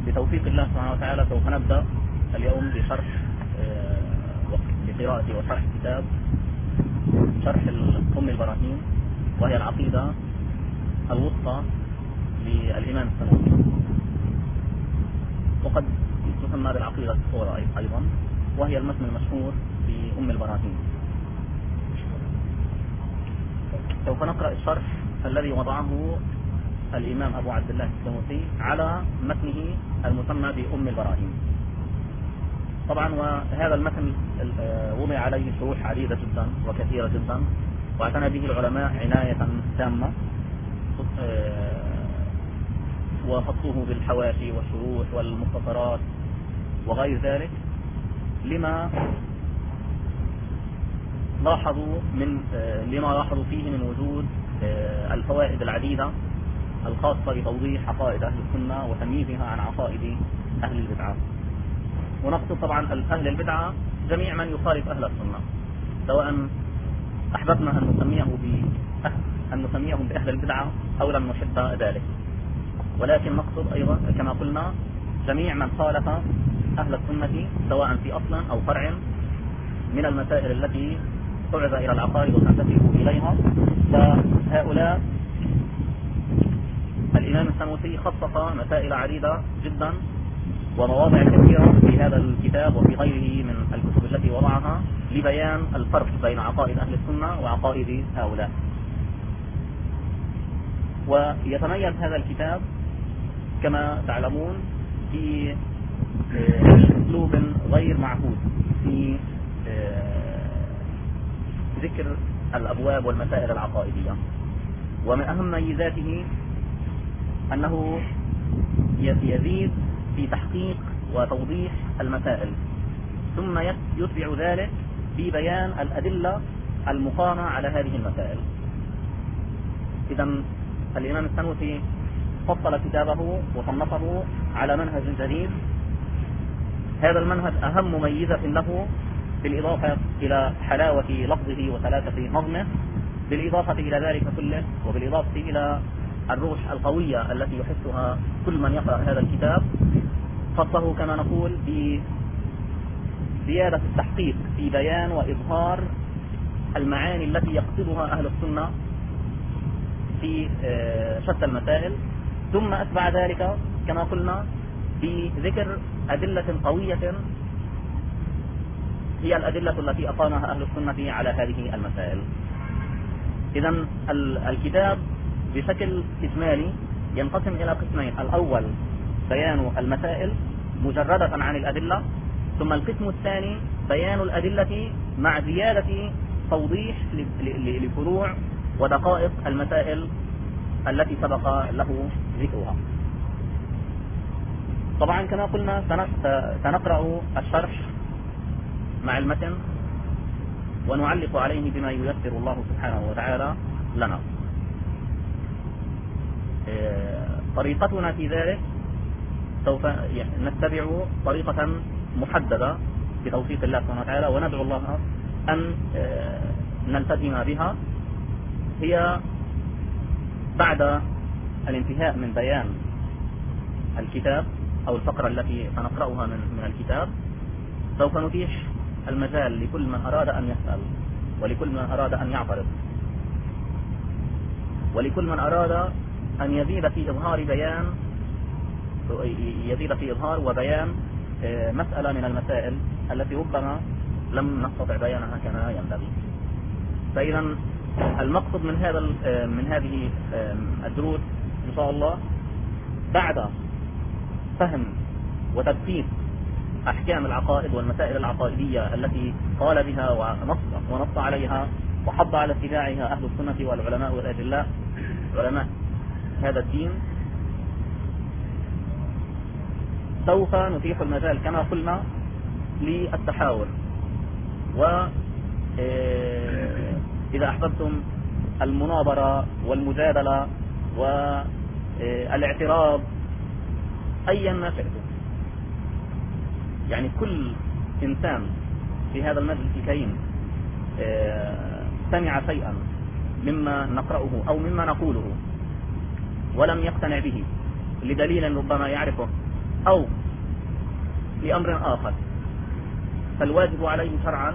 بتوفيق الله سبحانه وتعالى سوف نبدأ اليوم بشرح بقراءة وشرح كتاب شرح أم البراهين، وهي العقيدة الوسطى للإمام السنوسي، وقد تسمى بالعقيدة الصغرى أيضا، وهي المتن المشهور في أم البراهين. سوف نقرأ الشرح الذي وضعه الإمام أبو عبد الله السنوسي على متنه المسمى بأم البراهين. طبعا وهذا المتن وضع عليه شروح عديدة جدا وكثيرة جدا، واعتنى به العلماء عناية تامة، وخصوه بالحواشي والشروح والمختصرات وغير ذلك، لما لاحظوا فيه من وجود الفوائد العديدة الخاصة بتوضيح عقائد أهل السنة وتمييزها عن عقائد أهل البدعة. ونقصد طبعا أهل البدعة جميع من يخالف أهل السنة، سواء أحببنا أن نسميهم بأهل البدعة أو لم نحب ذلك، ولكن نقصد أيضا كما قلنا جميع من خالف أهل السنة سواء في أصل أو فرع من المسائل التي تعرض إلى العقائد وتنتسب إليها. فهؤلاء الإمام السنوسي خصص مسائل عديدة جدا ومواضع كثيرة في هذا الكتاب وفي غيره من الكتب التي وضعها لبيان الفرق بين عقائد أهل السنة وعقائد هؤلاء. ويتميز هذا الكتاب كما تعلمون في أسلوب غير معهود في ذكر الأبواب والمسائل العقائدية، ومن أهم ميزاته أنه يزيد في تحقيق وتوضيح المسائل، ثم يتبع ذلك في بيان الأدلة المقامة على هذه المسائل. إذا الإمام السنوسي فصل كتابه وصنفه على منهج جديد. هذا المنهج أهم ميزة له بالإضافة إلى حلاوة لفظه وسلاسة نظمه، بالإضافة إلى ذلك كله، وبالإضافة إلى الروح القوية التي يحسها كل من يقرأ هذا الكتاب، خصه كما نقول بزيادة التحقيق في بيان وإظهار المعاني التي يقصدها أهل السنة في شتى المسائل، ثم أتبع ذلك كما قلنا بذكر أدلة قوية هي الأدلة التي أقامها أهل السنة على هذه المسائل. إذا الكتاب بشكل إجمالي ينقسم إلى قسمين: الأول بيان المسائل مجردة عن الأدلة، ثم القسم الثاني بيان الأدلة مع زيادة توضيح لفروع ودقائق المسائل التي سبق له ذكرها. طبعا كما قلنا سنقرأ الشرح مع المتن ونعلق عليه بما ييسر الله سبحانه وتعالى لنا. طريقتنا في ذلك سوف نتبع طريقة محددة بتوفيق الله سبحانه وتعالى، وندعو الله أن نلتزم بها. هي بعد الانتهاء من بيان الكتاب أو الفقرة التي سنقرأها من الكتاب، سوف نتيح المجال لكل من أراد أن يسأل، ولكل من أراد أن يعترض، ولكل من أراد أن يزيد في إظهار وبيان مسألة من المسائل التي ربما لم نستطع بيانها كما ينبغي. فإذا المقصد من هذه الدروس إن شاء الله بعد فهم وتدقيق أحكام العقائد والمسائل العقائدية التي قال بها ونص عليها وحض على اتباعها أهل السنة والعلماء والأدلاء علماء هذا الدين، سوف نتيح المجال كما قلنا للتحاور، وإذا أحببتم المناظرة والمجادلة والاعتراض أيا ما شئتم. يعني كل إنسان في هذا المجلس الكريم سمع شيئا مما نقرأه أو مما نقوله ولم يقتنع به لدليل ربما يعرفه أو لأمر آخر، فالواجب عليه شرعا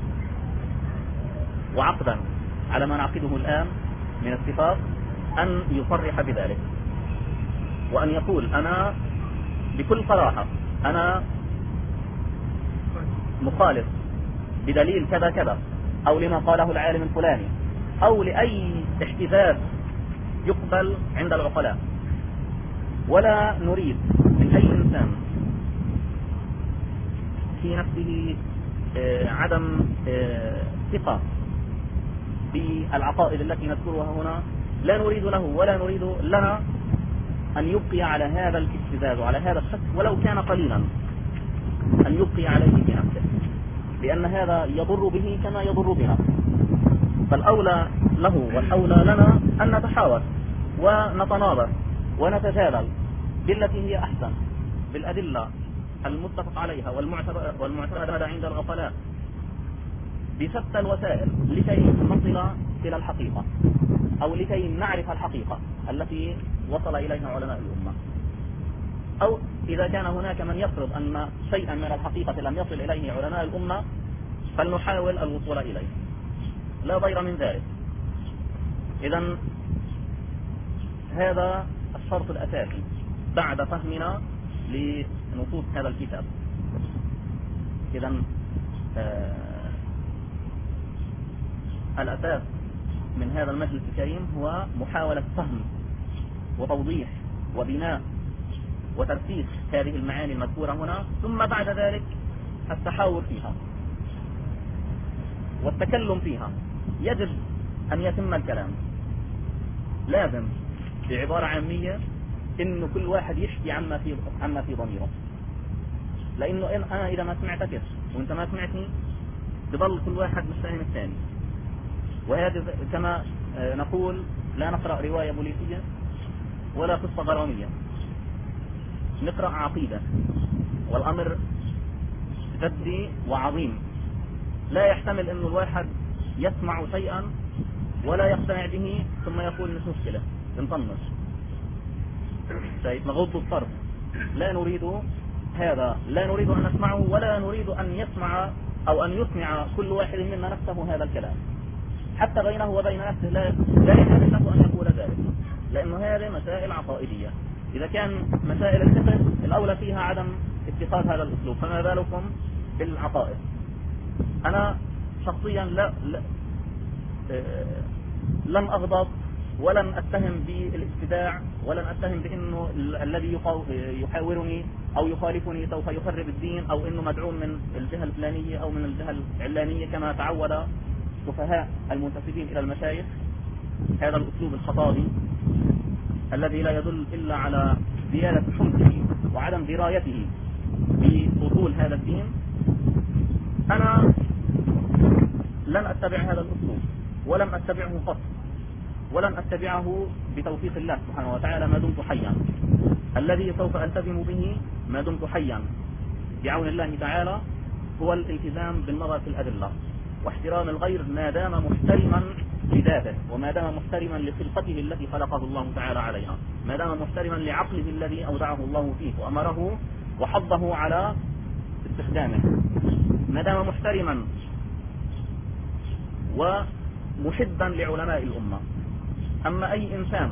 وعقدا على ما نعقده الآن من اتفاق أن يصرح بذلك، وأن يقول أنا بكل صراحة أنا مخالف بدليل كذا كذا، أو لما قاله العالم الفلاني، أو لأي احتجاج يقبل عند العقلاء. ولا نريد من أي إنسان في نفسه عدم ثقة بالعقائد التي نذكرها هنا، لا نريد له ولا نريد لنا أن يبقي على هذا الاستزاز وعلى هذا الشك ولو كان قليلا، أن يبقي عليه في نفسه، لأن هذا يضر به كما يضر بنا. فالأولى له والأولى لنا أن نتحاور ونتناظر ونتجادل بالتي هي أحسن، بالأدلة المتفق عليها والمعتمدة عند العقلاء، بشتى الوسائل، لكي نصل إلى الحقيقة، أو لكي نعرف الحقيقة التي وصل إليها علماء الأمة. أو إذا كان هناك من يفرض أن شيئا من الحقيقة لم يصل إليه علماء الأمة فلنحاول الوصول إليه، لا ضير من ذلك. إذن هذا الشرط الأساسي بعد فهمنا لنصوص هذا الكتاب. إذن الأساس من هذا المجلس الكريم هو محاولة فهم وتوضيح وبناء وترسيخ هذه المعاني المذكورة هنا، ثم بعد ذلك التحاور فيها والتكلم فيها. يجب أن يتم الكلام، لازم بعبارة عامية إنه كل واحد يحكي عما في ضميره، لأنه أنا إذا ما سمعتك وأنت ما سمعتني بضل كل واحد مش فاهم الثاني. وهذا كما نقول لا نقرأ رواية بوليسية ولا قصة غرامية، نقرأ عقيدة، والأمر جدي وعظيم. لا يحتمل أن الواحد يسمع شيئا ولا يقتنع به ثم يقول مش مشكلة نطنش نغض الطرف. لا نريد هذا، لا نريد أن نسمعه، ولا نريد أن يسمع أو أن يسمع كل واحد منا نفسه هذا الكلام، حتى بينه وبين نفسه لا يحتمل له أن يقول ذلك، لأنه هذه مسائل عقائدية. إذا كان مسائل الفقه الأولى فيها عدم اتخاذ هذا الأسلوب، فما بالكم بالعقائد؟ أنا شخصيا لم أغضب ولم أتهم بالابتداع، ولم أتهم بأنه الذي يحاورني أو يخالفني سوف يخرب الدين، أو أنه مدعوم من الجهة الفلانية أو من الجهة العلانية كما تعود سفهاء المنتسبين إلى المشايخ. هذا الأسلوب الخطابي الذي لا يدل إلا على زيادة حمقه وعدم درايته بأصول هذا الدين، أنا لن أتبع هذا الأسلوب ولم أتبعه قط، ولن أتبعه بتوفيق الله سبحانه وتعالى ما دمت حيا. الذي سوف ألتزم به ما دمت حيا بعون الله تعالى هو الالتزام بالنظر في الأدلة واحترام الغير ما دام محترما لذاته، وما دام محترما لخلقته التي خلقه الله تعالى عليها، ما دام محترما لعقله الذي أودعه الله فيه وأمره وحضه على استخدامه، ما دام محترما ومحبا لعلماء الأمة. أما أي إنسان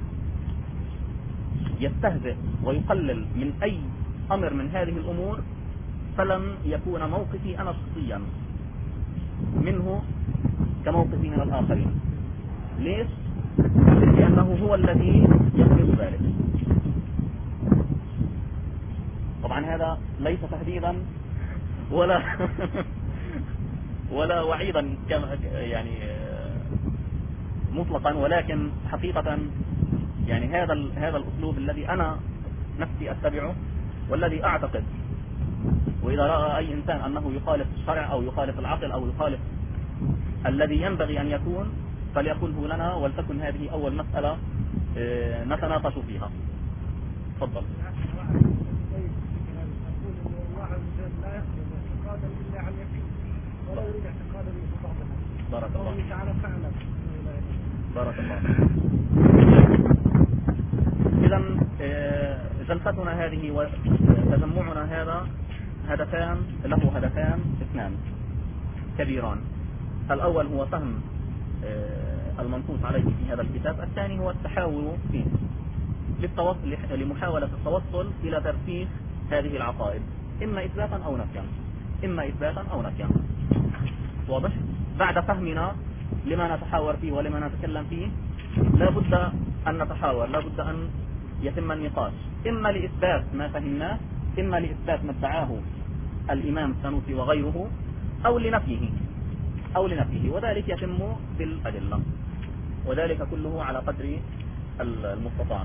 يستهزئ ويقلل من أي أمر من هذه الأمور فلن يكون موقفي أنا شخصيا منه كموقفي من الآخرين. ليش؟ لأنه هو الذي يفرض ذلك. طبعا هذا ليس تهديدا ولا ولا وعيدا يعني مطلقا، ولكن حقيقة يعني هذا الأسلوب الذي أنا نفسي أتبعه والذي أعتقد، وإذا رأى أي إنسان أنه يخالف الشرع أو يخالف العقل أو يخالف الذي ينبغي أن يكون فليقله لنا، ولتكن هذه أول مسألة نتناقش فيها. تفضل. بارك الله. بارك الله. إذن جلستنا هذه وتجمعنا هذا له هدفان اثنان كبيران. الأول هو فهم المنصوص عليه في هذا الكتاب، الثاني هو التحاور فيه لمحاولة التوصل إلى ترسيخ هذه العقائد، إما إثباتا أو نفيا. واضح؟ بعد فهمنا لما نتحاور فيه ولما نتكلم فيه لا بد أن نتحاور، لا بد أن يتم النقاش، إما لإثبات ما فهمناه، إما لإثبات ما ادعاه الإمام السنوسي وغيره، أو لنفيه، وذلك يتم بالأدلة، وذلك كله على قدر المستطاع.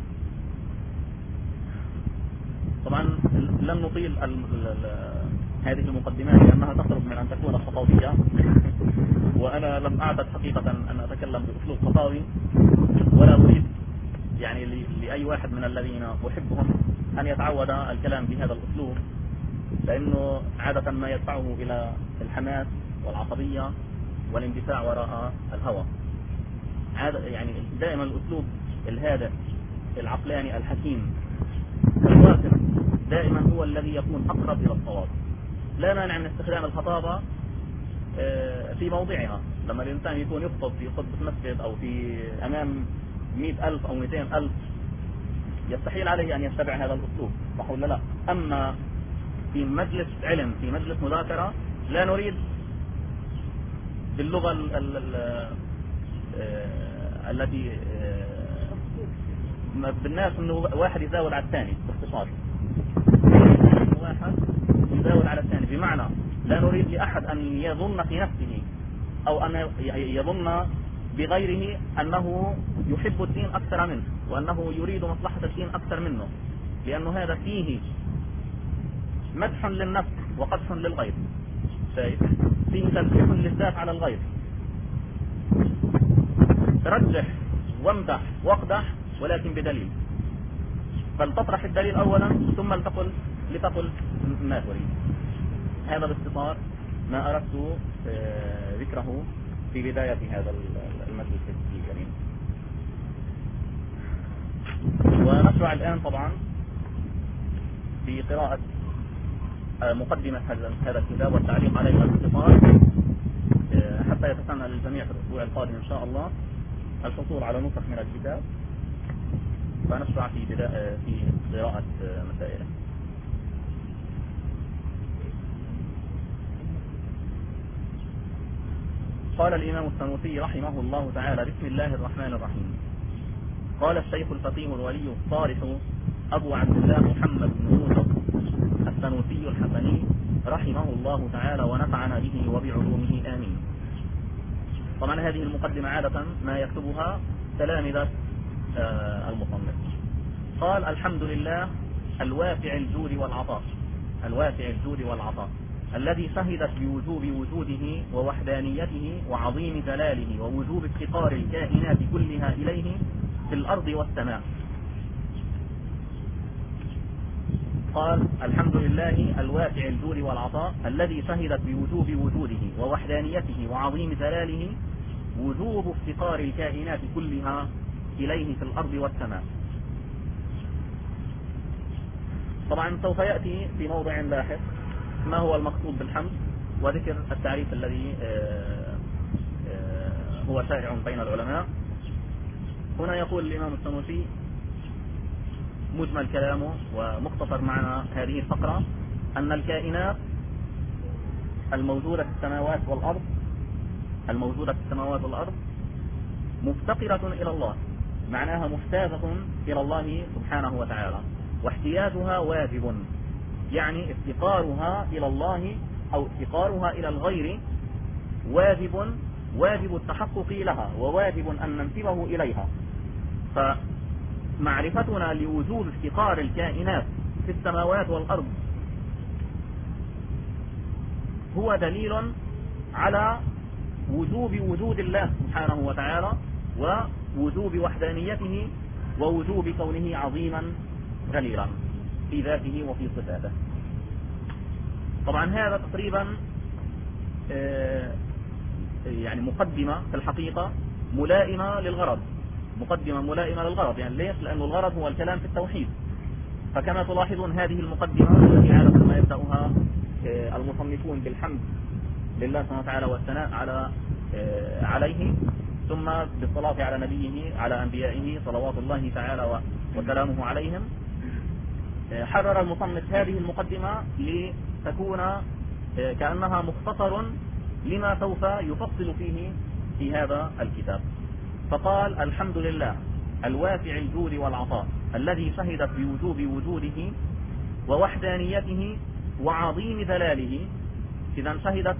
طبعا لن نطيل هذه المقدمات لأنها تقرب من أن تكون خطابية، وأنا لم أعتد حقيقة أن أتكلم بأسلوب خطابي، ولا أريد يعني لأي واحد من الذين أحبهم أن يتعود الكلام بهذا الأسلوب، لأنه عادة ما يدفعه إلى الحماس والعصبية والاندفاع وراء الهوى. يعني دائما الأسلوب الهادئ العقلاني الحكيم الواثق دائما هو الذي يكون أقرب إلى الصواب. لا مانع من استخدام الخطابة في موضعها، لما الإنسان يكون يخطب في خطبة مسجد أو في أمام 100,000 أو 200,000 يستحيل عليه أن يتبع هذا الأسلوب، صح ولا لا؟ أما في مجلس علم، في مجلس مذاكرة، لا نريد باللغة التي بالناس انه واحد يزاول على الثاني باختصار، واحد يزاول على الثاني، بمعنى لا نريد لأحد أن يظن في نفسه أو أن يظن بغيره أنه يحب الدين أكثر منه وأنه يريد مصلحة الدين أكثر منه، لأنه هذا فيه مدح للنفس وقدح للغير، فيه تلفيح للذات على الغير. رجح وامدح واقدح ولكن بدليل، فلتطرح الدليل أولا ثم لتقل ما تريد. هذا باختصار ما أردت ذكره في بداية هذا المجلس الكريم. ونشرع الآن طبعا في قراءة مقدمة هذا الكتاب والتعليق عليها باختصار، حتى يتسنى للجميع في الأسبوع القادم إن شاء الله الحصول على نسخ من الكتاب، فنشرع في قراءة مسائله. قال الإمام السنوسي رحمه الله تعالى: بسم الله الرحمن الرحيم. قال الشيخ الفقيه الولي الصالح أبو عبد الله محمد بن يوسف السنوسي الحسني رحمه الله تعالى ونفعنا به وبعلومه آمين. طبعا هذه المقدمة عادة ما يكتبها تلامذة المصنف. قال: الحمد لله الواسع الجود والعطاء الذي شهدت بوجوب وجوده ووحدانيته وعظيم جلاله ووجوب افتقار الكائنات كلها إليه في الأرض والسماء. قال: الحمد لله الواسع الجود والعطاء الذي شهدت بوجوب وجوده ووحدانيته وعظيم جلاله وجوب افتقار الكائنات كلها إليه في الأرض والسماء. طبعا سوف يأتي في موضع لاحق ما هو المقصود بالحمد وذكر التعريف الذي هو شائع بين العلماء. هنا يقول الإمام السنوسي مجمل كلامه ومختصر معنى هذه الفقرة أن الكائنات الموجودة في السماوات والأرض مفتقرة إلى الله، معناها محتاجة إلى الله سبحانه وتعالى، واحتياجها واجب، يعني افتقارها إلى الله أو افتقارها إلى الغير واجب التحقق لها وواجب أن ننسبه إليها. فمعرفتنا لوجود افتقار الكائنات في السماوات والأرض هو دليل على وجود الله سبحانه وتعالى ووجوب وحدانيته ووجوب كونه عظيما جليلا في ذاته وفي صفاته. طبعا هذا تقريبا يعني مقدمة في الحقيقة ملائمة للغرض، يعني ليش؟ لأن الغرض هو الكلام في التوحيد، فكما تلاحظون هذه المقدمة التي عادة ما يبدأها المصنفون بالحمد لله سبحانه وتعالى والثناء عليه، ثم بالصلاة على نبيه على أنبيائه صلوات الله تعالى وسلامه عليهم. حرر المصنف هذه المقدمة لتكون كأنها مختصر لما سوف يفصل فيه في هذا الكتاب. فقال: الحمد لله الواسع الجود والعطاء الذي شهدت بوجوب وجوده ووحدانيته وعظيم دلاله. إذا شهدت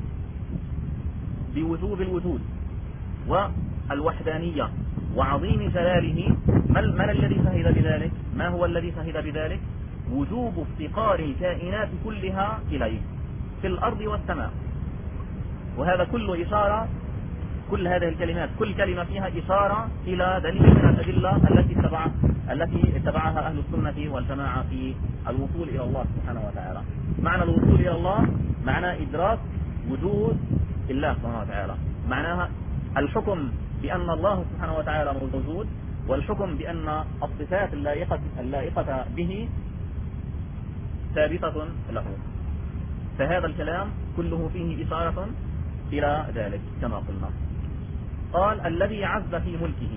بوجوب الوجود والوحدانية وعظيم جلاله. ما الذي شهد بذلك؟ ما هو الذي شهد بذلك؟ وجوب افتقار الكائنات كلها إليه في الأرض والسماء. وهذا كل إشارة، كل هذه الكلمات كل كلمة فيها إشارة إلى دليل من الأدلة التي اتبعها أهل السنة والجماعة في الوصول إلى الله سبحانه وتعالى. معنى الوصول إلى الله معنى إدراك وجود الله سبحانه وتعالى، معناها الحكم بأن الله سبحانه وتعالى موجود، والحكم بأن الصفات اللائقة به ثابتة له. فهذا الكلام كله فيه إشارة إلى ذلك كما قلنا. قال: الذي عز في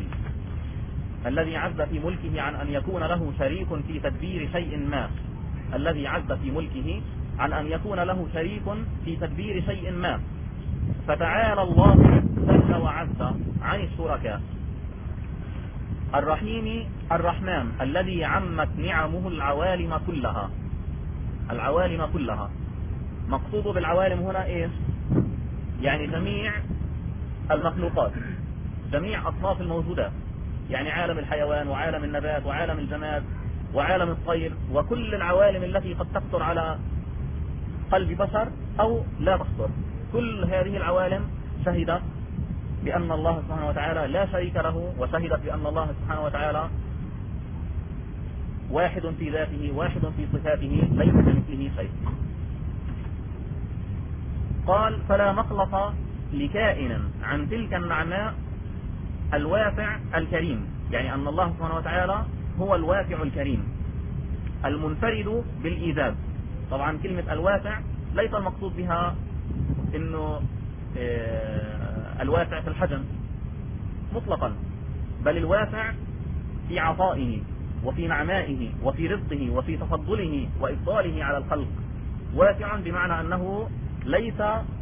ملكه عن أن يكون له شريك في تدبير شيء ما. الذي عز في ملكه عن أن يكون له شريك في تدبير شيء ما. فتعالى الله جل وعز عن الشركاء. الرحيم الرحمن الذي عمت نعمه العوالم كلها. مقصود بالعوالم هنا إيش؟ يعني جميع المخلوقات، جميع أصناف الموجودات، يعني عالم الحيوان وعالم النبات وعالم الجماد وعالم الطير، وكل العوالم التي قد تخطر على قلب بشر أو لا تخطر. كل هذه العوالم شهدت بأن الله سبحانه وتعالى لا شريك له، وشهدت بأن الله سبحانه وتعالى واحد في ذاته، واحد في صفاته، ليس كمثله شيء. قال: فلا مخلص لكائن عن تلك النعماء الواسع الكريم. يعني أن الله سبحانه وتعالى هو الواسع الكريم المنفرد بالإيجاد. طبعا كلمة الواسع ليس المقصود بها إنه الواسع في الحجم مطلقا، بل الواسع في عطائه وفي نعمائه وفي رزقه وفي تفضله وإفضاله على الخلق. واسع بمعنى أنه ليس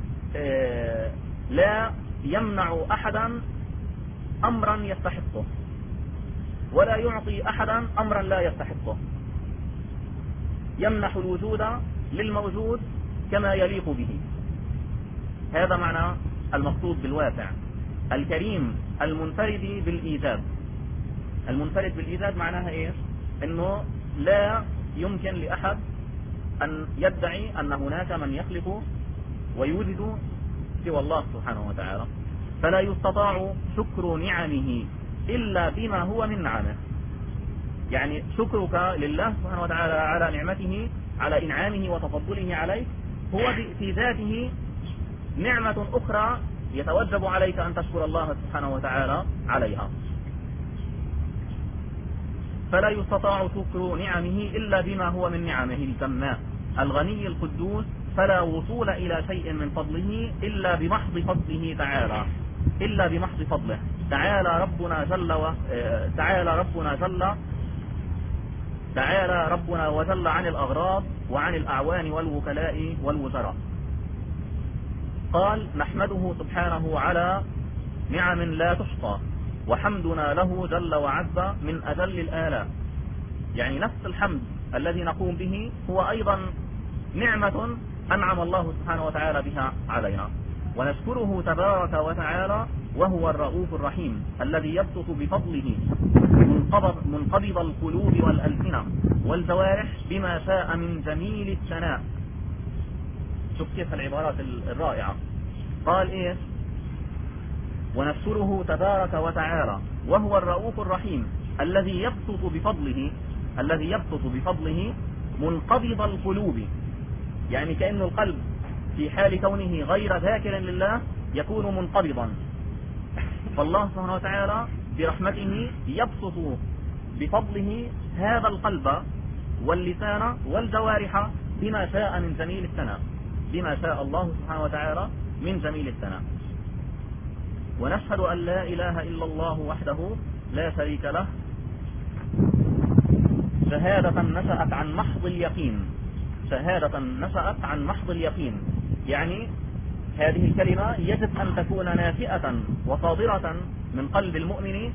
لا يمنع أحدا أمرا يستحقه، ولا يعطي أحدا أمرا لا يستحقه. يمنح الوجود للموجود كما يليق به. هذا معنى المقصود بالواسع. الكريم المنفرد بالإيجاد. المنفرد بالإيجاد معناها إيش؟ إنه لا يمكن لأحد أن يدعي أن هناك من يخلق ويوجد سوى الله سبحانه وتعالى. فلا يستطاع شكر نعمه إلا بما هو من نعمه. يعني شكرك لله سبحانه وتعالى على نعمته، على إنعامه وتفضله عليك، هو في ذاته نعمة أخرى يتوجب عليك أن تشكر الله سبحانه وتعالى عليها. فلا يستطاع شكر نعمه إلا بما هو من نعمه الكماء الغني القدوس. فلا وصول إلى شيء من فضله إلا بمحض فضله تعالى، إلا بمحض فضله تعالى. تعالى ربنا وجل عن الأغراض وعن الأعوان والوكلاء والوزراء. قال: نحمده سبحانه على نعم لا تحصى، وحمدنا له جل وعز من أجل الآلاء. يعني نفس الحمد الذي نقوم به هو أيضا نعمة أنعم الله سبحانه وتعالى بها علينا. ونشكره تبارك وتعالى وهو الرؤوف الرحيم الذي يبسط بفضله منقبض القلوب والألسنة والجوارح بما شاء من جميل الثناء. شوف كيف العبارات الرائعة. قال إيه؟ ونشكره تبارك وتعالى وهو الرؤوف الرحيم الذي يبسط بفضله منقبض القلوب. يعني كأن القلب في حال كونه غير ذاكر لله يكون منقبضا، فالله سبحانه وتعالى برحمته يبسط بفضله هذا القلب واللسان والجوارح بما شاء من جميل الثناء، بما شاء الله سبحانه وتعالى من جميل الثناء. ونشهد أن لا إله إلا الله وحده لا شريك له شهادة نشأت عن محض اليقين، شهادة نشأت عن محض اليقين، يعني هذه الكلمة يجب أن تكون ناشئة وصادرة من قلب المؤمن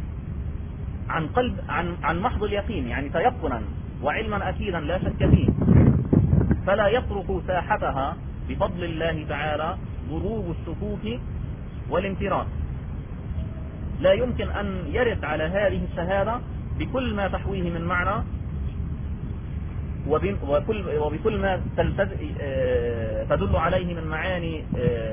عن محض اليقين، يعني تيقنا وعلما أكيدا لا شك فيه، فلا يطرق ساحتها بفضل الله تعالى ضروب الشكوك والانفراد. لا يمكن أن يرد على هذه الشهادة بكل ما تحويه من معنى وبكل ما تدل عليه من معاني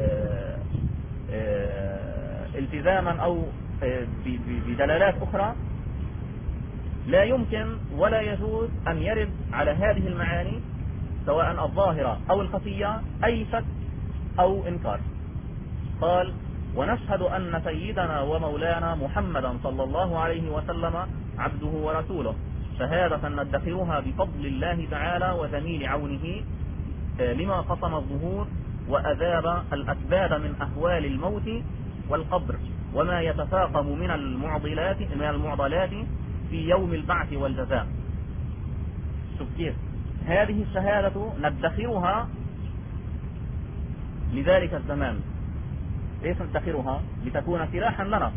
التزاما أو بدلالات أخرى. لا يمكن ولا يجوز أن يرد على هذه المعاني سواء الظاهرة أو الخفية أي شك أو إنكار. قال: ونشهد أن سيدنا ومولانا محمدا صلى الله عليه وسلم عبده ورسوله شهادة ندخرها بفضل الله تعالى وجميل عونه لما قسم الظهور وأذاب الأكباد من أهوال الموت والقبر وما يتفاقم من المعضلات في يوم البعث والجزاء. شوف كيف هذه الشهادة ندخرها لذلك الزمان. ليش ندخرها؟ لتكون سلاحا لنا.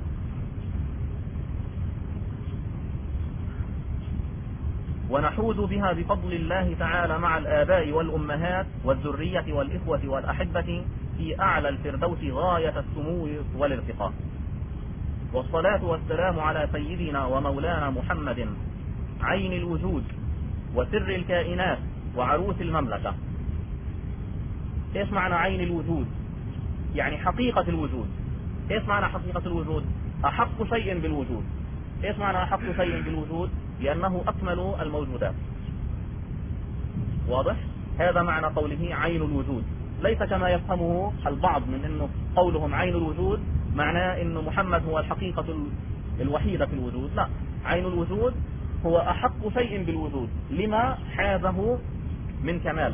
ونحوز بها بفضل الله تعالى مع الآباء والأمهات والذرية والإخوة والأحبة في أعلى الفردوس غاية السمو والارتقاء. والصلاة والسلام على سيدنا ومولانا محمد عين الوجود وسر الكائنات وعروس المملكة. ايش معنى عين الوجود؟ يعني حقيقة الوجود. ايش معنى حقيقة الوجود؟ أحق شيء بالوجود. ايش معنى أحق شيء بالوجود؟ لأنه أكمل الموجودات. واضح؟ هذا معنى قوله عين الوجود، ليس كما يفهمه البعض من أنه قولهم عين الوجود معناه أن محمد هو الحقيقة الوحيدة في الوجود. لا، عين الوجود هو أحق شيء بالوجود لما حازه من كمال.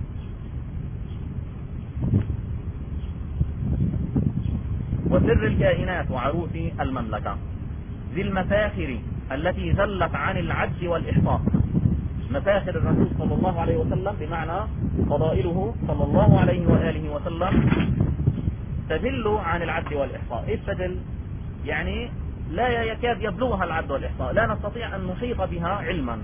وسر الكائنات وعروس المملكة ذي المفاخر التي زلت عن العجز والإحصاء. مفاخر الرسول صلى الله عليه وسلم بمعنى فضائله صلى الله عليه وآله وسلم تزل عن العد والإحصاء. إيش تزل؟ يعني لا يكاد يبلغها العد والإحصاء، لا نستطيع أن نحيط بها علما.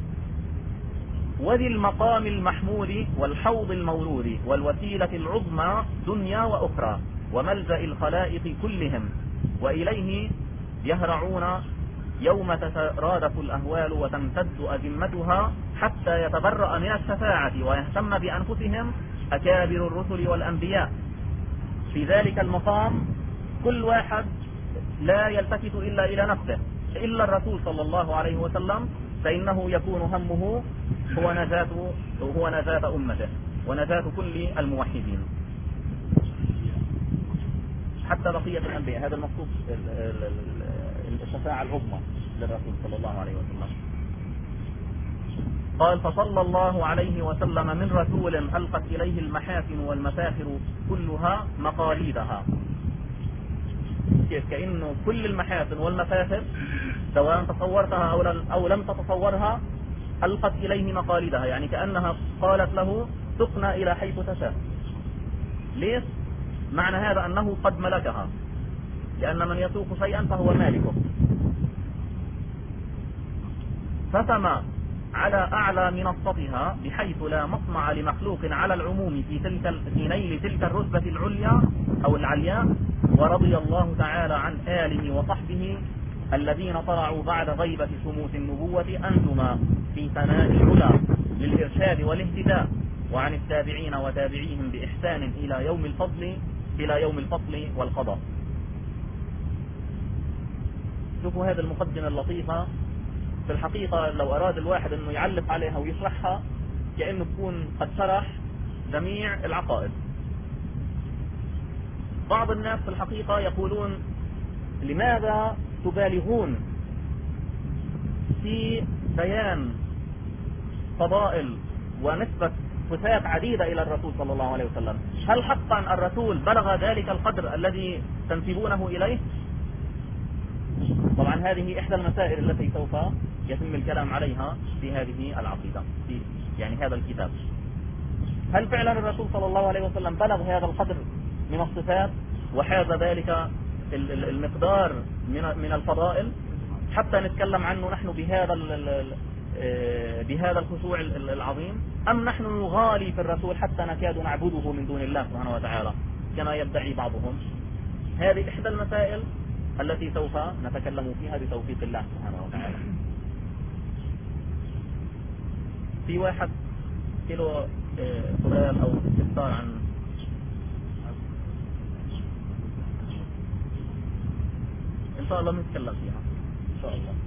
وذي المقام المحمود والحوض المورود والوسيلة العظمى دنيا وأخرى وملجأ الخلائق كلهم وإليه يهرعون يوم تترادف الأهوال وتمتد أزمتها حتى يتبرأ من الشفاعة ويهتم بأنفسهم أكابر الرسل والأنبياء. في ذلك المقام كل واحد لا يلتفت إلا إلى نفسه إلا الرسول صلى الله عليه وسلم، فإنه يكون همه هو نجاة أمته ونجاة كل الموحدين حتى بقية الأنبياء. هذا المقصود الشفاعة العظمى للرسول صلى الله عليه وسلم. قال: فصلى الله عليه وسلم من رسول ألقت إليه المحاسن والمفاخر كلها مقاليدها. كيف؟ كأنه كل المحاسن والمفاخر سواء تصورتها أو لم تتصورها ألقت إليه مقاليدها، يعني كأنها قالت له سقنا إلى حيث تشاء. ليش؟ معنى هذا أنه قد ملكها، لأن من يسوق شيئا فهو مالكه. فتم على أعلى منصتها بحيث لا مطمع لمخلوق على العموم في نيل تلك الرتبة العليا أو العليا. ورضي الله تعالى عن آله وصحبه الذين طلعوا بعد غيبة شموس النبوة أنتما في ثناء العلا للإرشاد والاهتداء، وعن التابعين وتابعيهم بإحسان إلى يوم الفصل والقضاء. شوفوا هذه المقدمة اللطيفة. في الحقيقة لو أراد الواحد أنه يعلق عليها ويشرحها كأنه تكون قد شرح جميع العقائد. بعض الناس في الحقيقة يقولون: لماذا تبالغون في بيان فضائل ونسبة صفات عديدة إلى الرسول صلى الله عليه وسلم، هل حقا الرسول بلغ ذلك القدر الذي تنسبونه إليه؟ طبعا هذه إحدى المسائل التي سوف يتم الكلام عليها في هذه العقيدة، في يعني هذا الكتاب. هل فعلا الرسول صلى الله عليه وسلم بلغ هذا القدر من الصفات وحاز ذلك المقدار من الفضائل حتى نتكلم عنه نحن بهذا الخشوع العظيم، أم نحن نغالي في الرسول حتى نكاد نعبده من دون الله سبحانه وتعالى كما يدعي بعضهم؟ هذه إحدى المسائل التي سوف نتكلم فيها بتوفيق الله سبحانه وتعالى. في واحد له سؤال أو استفسار عن إن شاء الله نتكلم فيها إن شاء الله.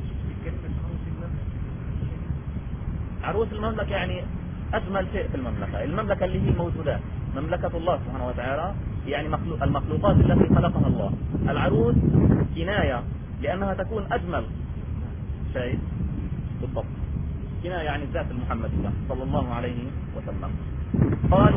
عروس المملكة يعني أجمل شيء في المملكة اللي هي الموجودات، مملكة الله سبحانه وتعالى، يعني المخلوقات التي خلقها الله. العروس كناية لأنها تكون أجمل شيء بالضبط، كناية يعني الذات المحمدية صلى الله عليه وسلم. قال: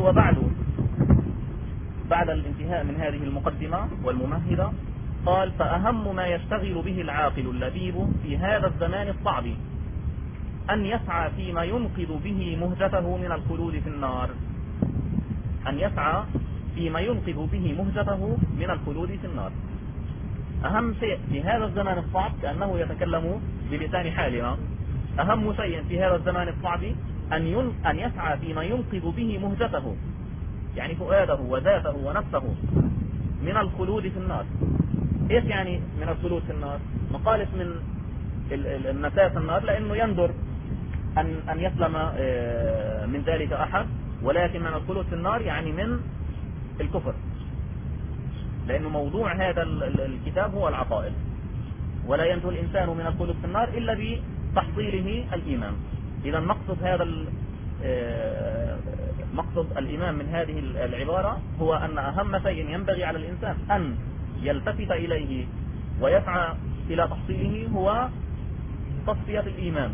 بعد الانتهاء من هذه المقدمة والممهدة، قال: فأهم ما يشتغل به العاقل اللبيب في هذا الزمان الصعب أن يسعى فيما ينقذ به مهجته من الخلود في النار. أن يسعى فيما ينقذ به مهجته من الخلود في النار. أهم شيء في هذا الزمان الصعب، كأنه يتكلم بلسان حالنا، أهم شيء في هذا الزمان الصعب أن يسعى فيما ينقذ به مهجته، يعني فؤاده وذاته ونفسه، من الخلود في النار. إيش يعني من الخلود في النار؟ مقالة من النساء النار، لأنه يندر أن يسلم من ذلك أحد، ولكن من الخلود في النار يعني من الكفر، لأنه موضوع هذا الكتاب هو العقائد، ولا ينجو الإنسان من الخلود في النار إلا بتحصيله الإيمان. إذا مقصد الإيمان من هذه العبارة هو أن أهم شيء ينبغي على الإنسان أن يلتفت إليه ويسعى إلى تحصيله هو تصفية الإيمان،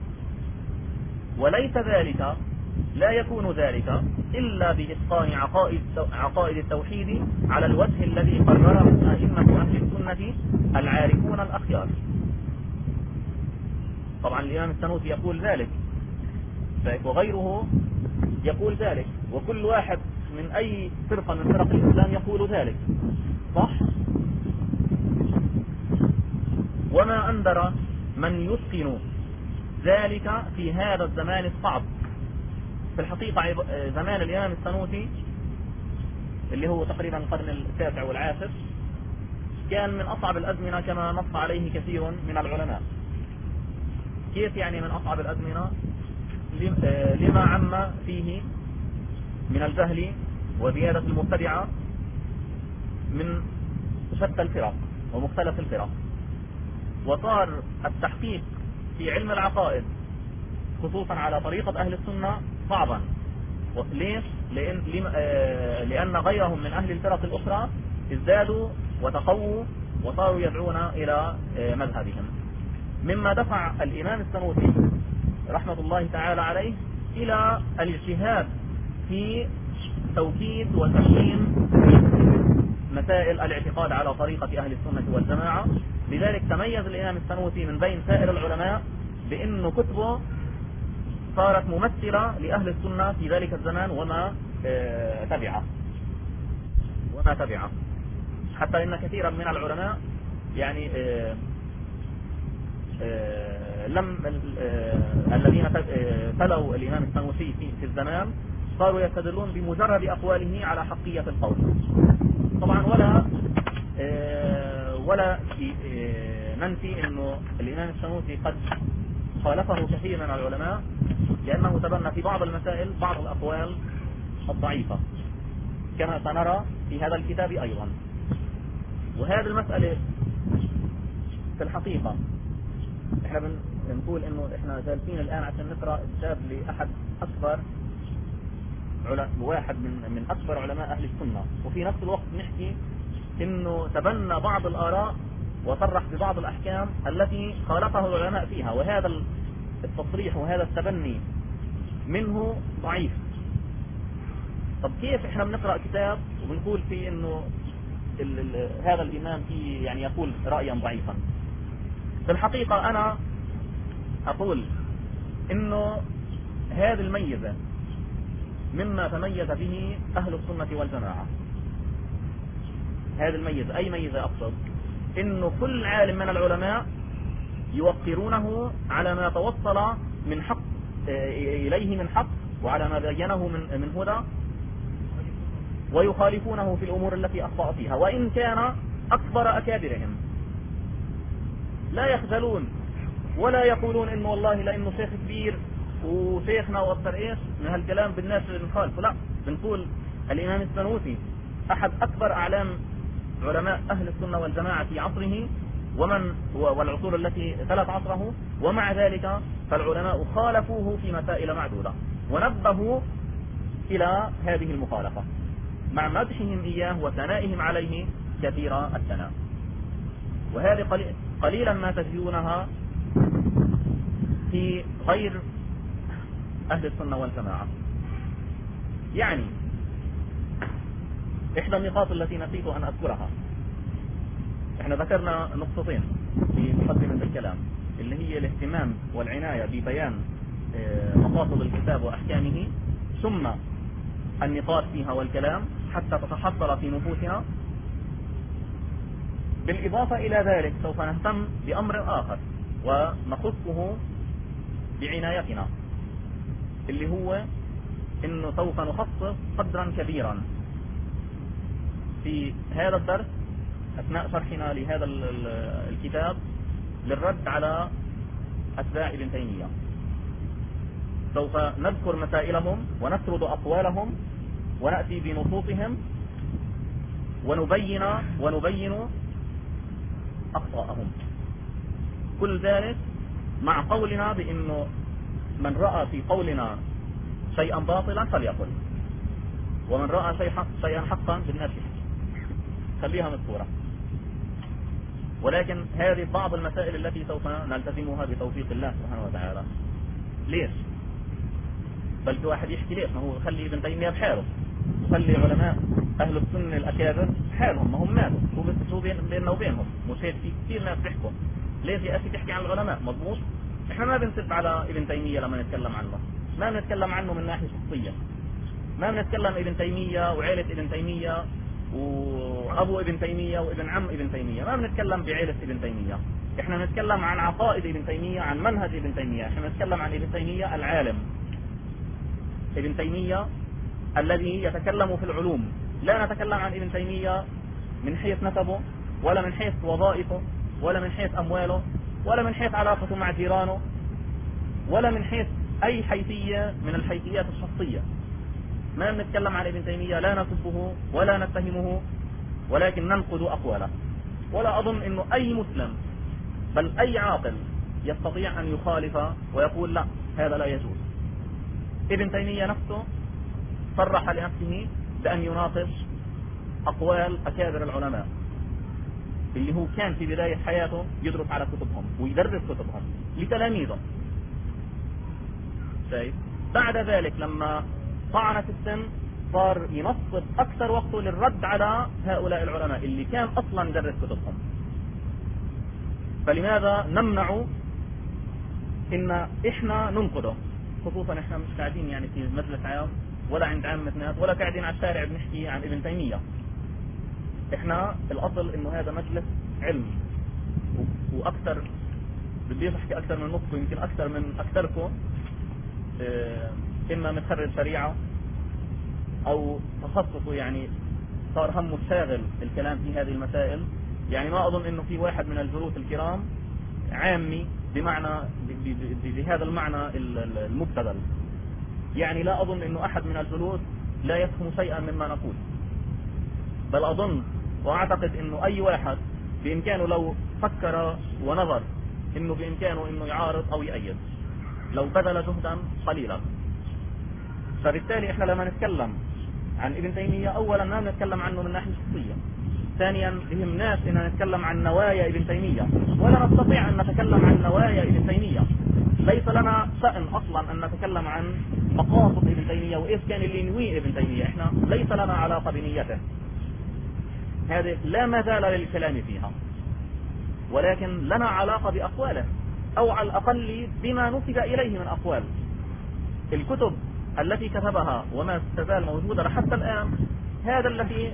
وليس ذلك، لا يكون ذلك إلا بإتقان عقائد التوحيد على الوجه الذي قرره أئمة أهل السنة العارفون الأخيار. طبعا الإمام السنوسي يقول ذلك، وغيره يقول ذلك، وكل واحد من أي فرقة من فرق الإسلام يقول ذلك، صح؟ وما أندر من يتقن ذلك في هذا الزمان الصعب. في الحقيقة زمان الإمام السنوسي اللي هو تقريبا القرن التاسع والعاشر كان من أصعب الأزمنة كما نص عليه كثير من العلماء. كيف يعني من أصعب الأزمنة؟ لما عم فيه من الجهل وزيادة المبتدعة من شتى الفرق ومختلف الفرق، وصار التحقيق في علم العقائد خصوصا على طريقة أهل السنة صعبا. ليش؟ لأن غيرهم من أهل الفرق الأخرى ازدادوا وتقووا وصاروا يدعون إلى مذهبهم، مما دفع الإمام السنوسي رحمة الله تعالى عليه إلى الاجتهاد في توكيد وتحكيم مسائل الاعتقاد على طريقة أهل السنة والجماعة. لذلك تميز الإمام السنوسي من بين سائر العلماء بأن كتبه صارت ممثلة لأهل السنة في ذلك الزمان وما تبعه، حتى إن كثيرا من العلماء يعني الذين تلوا الإمام السنوسي في الزمان صاروا يستدلون بمجرد أقواله على حقية القول. طبعا ولا ننسي أنه الإمام السنوسي قد خالفه كثير من العلماء، لأنه تبنى في بعض المسائل بعض الأقوال الضعيفة كما سنرى في هذا الكتاب أيضا. وهذه المسألة في الحقيقة احنا بنقول انه احنا جالسين الآن عشان نقرأ كتاب لأحد أكبر واحد من أكبر علماء أهل السنة، وفي نفس الوقت نحكي انه تبنى بعض الآراء وصرح ببعض الأحكام التي خالفه العلماء فيها. وهذا التصريح وهذا التبني منه ضعيف. طب كيف احنا بنقرأ كتاب وبنقول فيه انه هذا الامام فيه يعني يقول رأيا ضعيفا؟ في الحقيقة انا اقول انه هذه الميزة مما تميز به اهل السنة والجماعة. هذه الميزة، اي ميزة اقصد؟ انه كل عالم من العلماء يوقرونه على ما توصل من حق اليه من حق، وعلى ما بينه من هدى، ويخالفونه في الامور التي اخطأ فيها، وان كان اكبر اكابرهم. لا يخجلون ولا يقولون انه والله لانه شيخ كبير وشيخنا واكثر ايش من هالكلام بالناس اللي بنخالفه. لا، بنقول الامام السنوسي احد اكبر اعلام علماء اهل السنة والجماعة في عصره والعصور التي تلت عصره، ومع ذلك فالعلماء خالفوه في مسائل معدودة ونبهوا الى هذه المخالفة مع مدحهم اياه وثنائهم عليه كثير الثناء. وهذه قليلا ما تجدونها في غير اهل السنة والجماعة. يعني احدى النقاط التي نسيت ان اذكرها، احنا ذكرنا نقطتين في مقدمة الكلام، اللي هي الاهتمام والعناية ببيان مقاصد الكتاب واحكامه، ثم النقاش فيها والكلام حتى تتحصل في نفوسنا. بالإضافة إلى ذلك سوف نهتم بأمر آخر ونخصه بعنايتنا، اللي هو إنه سوف نخصص قدرا كبيرا في هذا الدرس أثناء شرحنا لهذا الكتاب للرد على أتباع ابن تيمية. سوف نذكر مسائلهم ونسرد أقوالهم ونأتي بنصوصهم ونبين أخطاءهم. كل ذلك مع قولنا بأنه من رأى في قولنا شيئا باطلا فليقل، ومن رأى شيئا حقا بالناس خليها مذكورة. ولكن هذه بعض المسائل التي سوف نلتزمها بتوفيق الله سبحانه وتعالى. ليش؟ بل في واحد يحكي ليش؟ ما هو خلي ابن تيمية بحاله، وخلي علماء أهل السنة الأكابر حالهم، ما هم ماتوا شو بيننا وبينهم. مش هيك في كثير ناس بيحكوا ليش يا أخي تحكي عن العلماء؟ مضبوط. احنا ما بنسب على ابن تيمية لما نتكلم عنه، ما بنتكلم عنه من ناحية شخصية، ما بنتكلم ابن تيمية وعائلة ابن تيمية وأبو ابن تيمية وابن عم ابن تيمية، ما بنتكلم بعائلة ابن تيمية. احنا نتكلم عن عقائد ابن تيمية، عن منهج ابن تيمية. احنا نتكلم عن ابن تيمية العالم، ابن تيمية الذي يتكلم في العلوم. لا نتكلم عن ابن تيمية من حيث نسبه، ولا من حيث وظائفه، ولا من حيث أمواله، ولا من حيث علاقته مع جيرانه، ولا من حيث أي حيثية من الحيثيات الشخصية. ما نتكلم عن ابن تيمية، لا نسبه ولا نتهمه، ولكن ننقد أقواله. ولا أظن أنه أي مسلم بل أي عاقل يستطيع أن يخالف ويقول لا هذا لا يجوز. ابن تيمية نفسه صرح لنفسه بأن يناقش أقوال أكابر العلماء اللي هو كان في بداية حياته يدرس على كتبهم ويدرس كتبهم لتلاميذه. بعد ذلك لما طعن في السن صار ينصب أكثر وقته للرد على هؤلاء العلماء اللي كان أصلا يدرس كتبهم. فلماذا نمنع إن إحنا ننقده؟ خصوصا إحنا مش قاعدين يعني في مجلس عام ولا عند عامة ناس ولا قاعدين على الشارع بنحكي عن ابن تيمية. إحنا الأصل إنه هذا مجلس علم، وأكثر بدي أحكي أكثر من نصف يمكن أكثر من أكثركم إما متخرج شريعة أو تخصصه يعني صار همه شاغل الكلام في هذه المسائل. يعني ما أظن إنه في واحد من الجلوس الكرام عامي بمعنى بهذا المعنى المبتذل. يعني لا أظن إنه أحد من الجلوس لا يفهم شيئا مما نقول، بل أظن وأعتقد إنه أي واحد بإمكانه لو فكر ونظر إنه بإمكانه إنه يعارض أو يأيد لو بذل جهدا قليلا. فبالتالي إحنا لما نتكلم عن ابن تيمية أولا ما نتكلم عنه من ناحية شخصية، ثانيا بهمناش إن نتكلم عن نوايا ابن تيمية، ولا نستطيع أن نتكلم عن نوايا ابن تيمية ليس لنا شأن أصلا أن نتكلم عن مقاصد ابن تيمية وإيش كان اللي ينويه ابن تيمية. إحنا ليس لنا علاقة بنيته، هذه لا مجال للكلام فيها، ولكن لنا علاقة بأقواله، أو على الأقل بما نسب إليه من أقوال. الكتب التي كتبها وما تزال موجودة حتى الآن، هذا الذي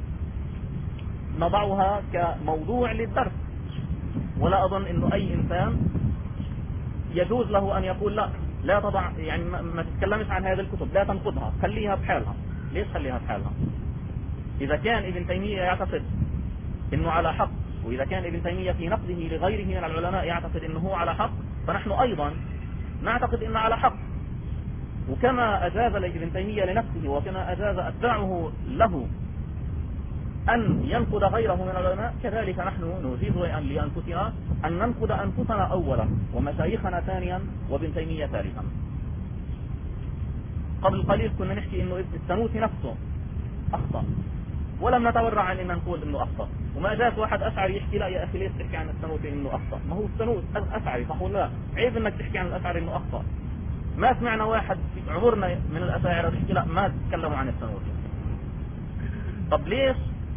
نضعها كموضوع للدرس. ولا أظن أنه أي إنسان يجوز له أن يقول لا تضع، يعني ما تتكلمش عن هذه الكتب، لا تنقضها، خليها بحالها. ليش خليها بحالها؟ إذا كان ابن تيمية يعتقد أنه على حق، وإذا كان ابن تيمية في نقده لغيره من العلماء يعتقد أنه على حق، فنحن أيضا نعتقد أنه على حق. وكما أجاز ابن تيمية لنفسه وكما أجاز أتباعه له أن ينقد غيره من العلماء، كذلك نحن نجيز لأنفسنا أن ننقد أنفسنا أولا، ومشايخنا ثانيا، وابن تيمية ثالثا. قبل قليل كنا نحكي أنه السنوسي نفسه أخطأ، ولم نتورع عن أن نقول أنه أخطأ. وما جاءت واحد أشعري يحكي لا يا أخي ليش تحكي عن السنوسي أنه أخطأ؟ ما هو السنوسي أشعري، صح ولا لا؟ عيب أنك تحكي عن الأشعري أنه أخطأ. ما سمعنا واحد في عمرنا من الأشاعرة يحكي لا ما تكلموا عن السنوسي. طب ليش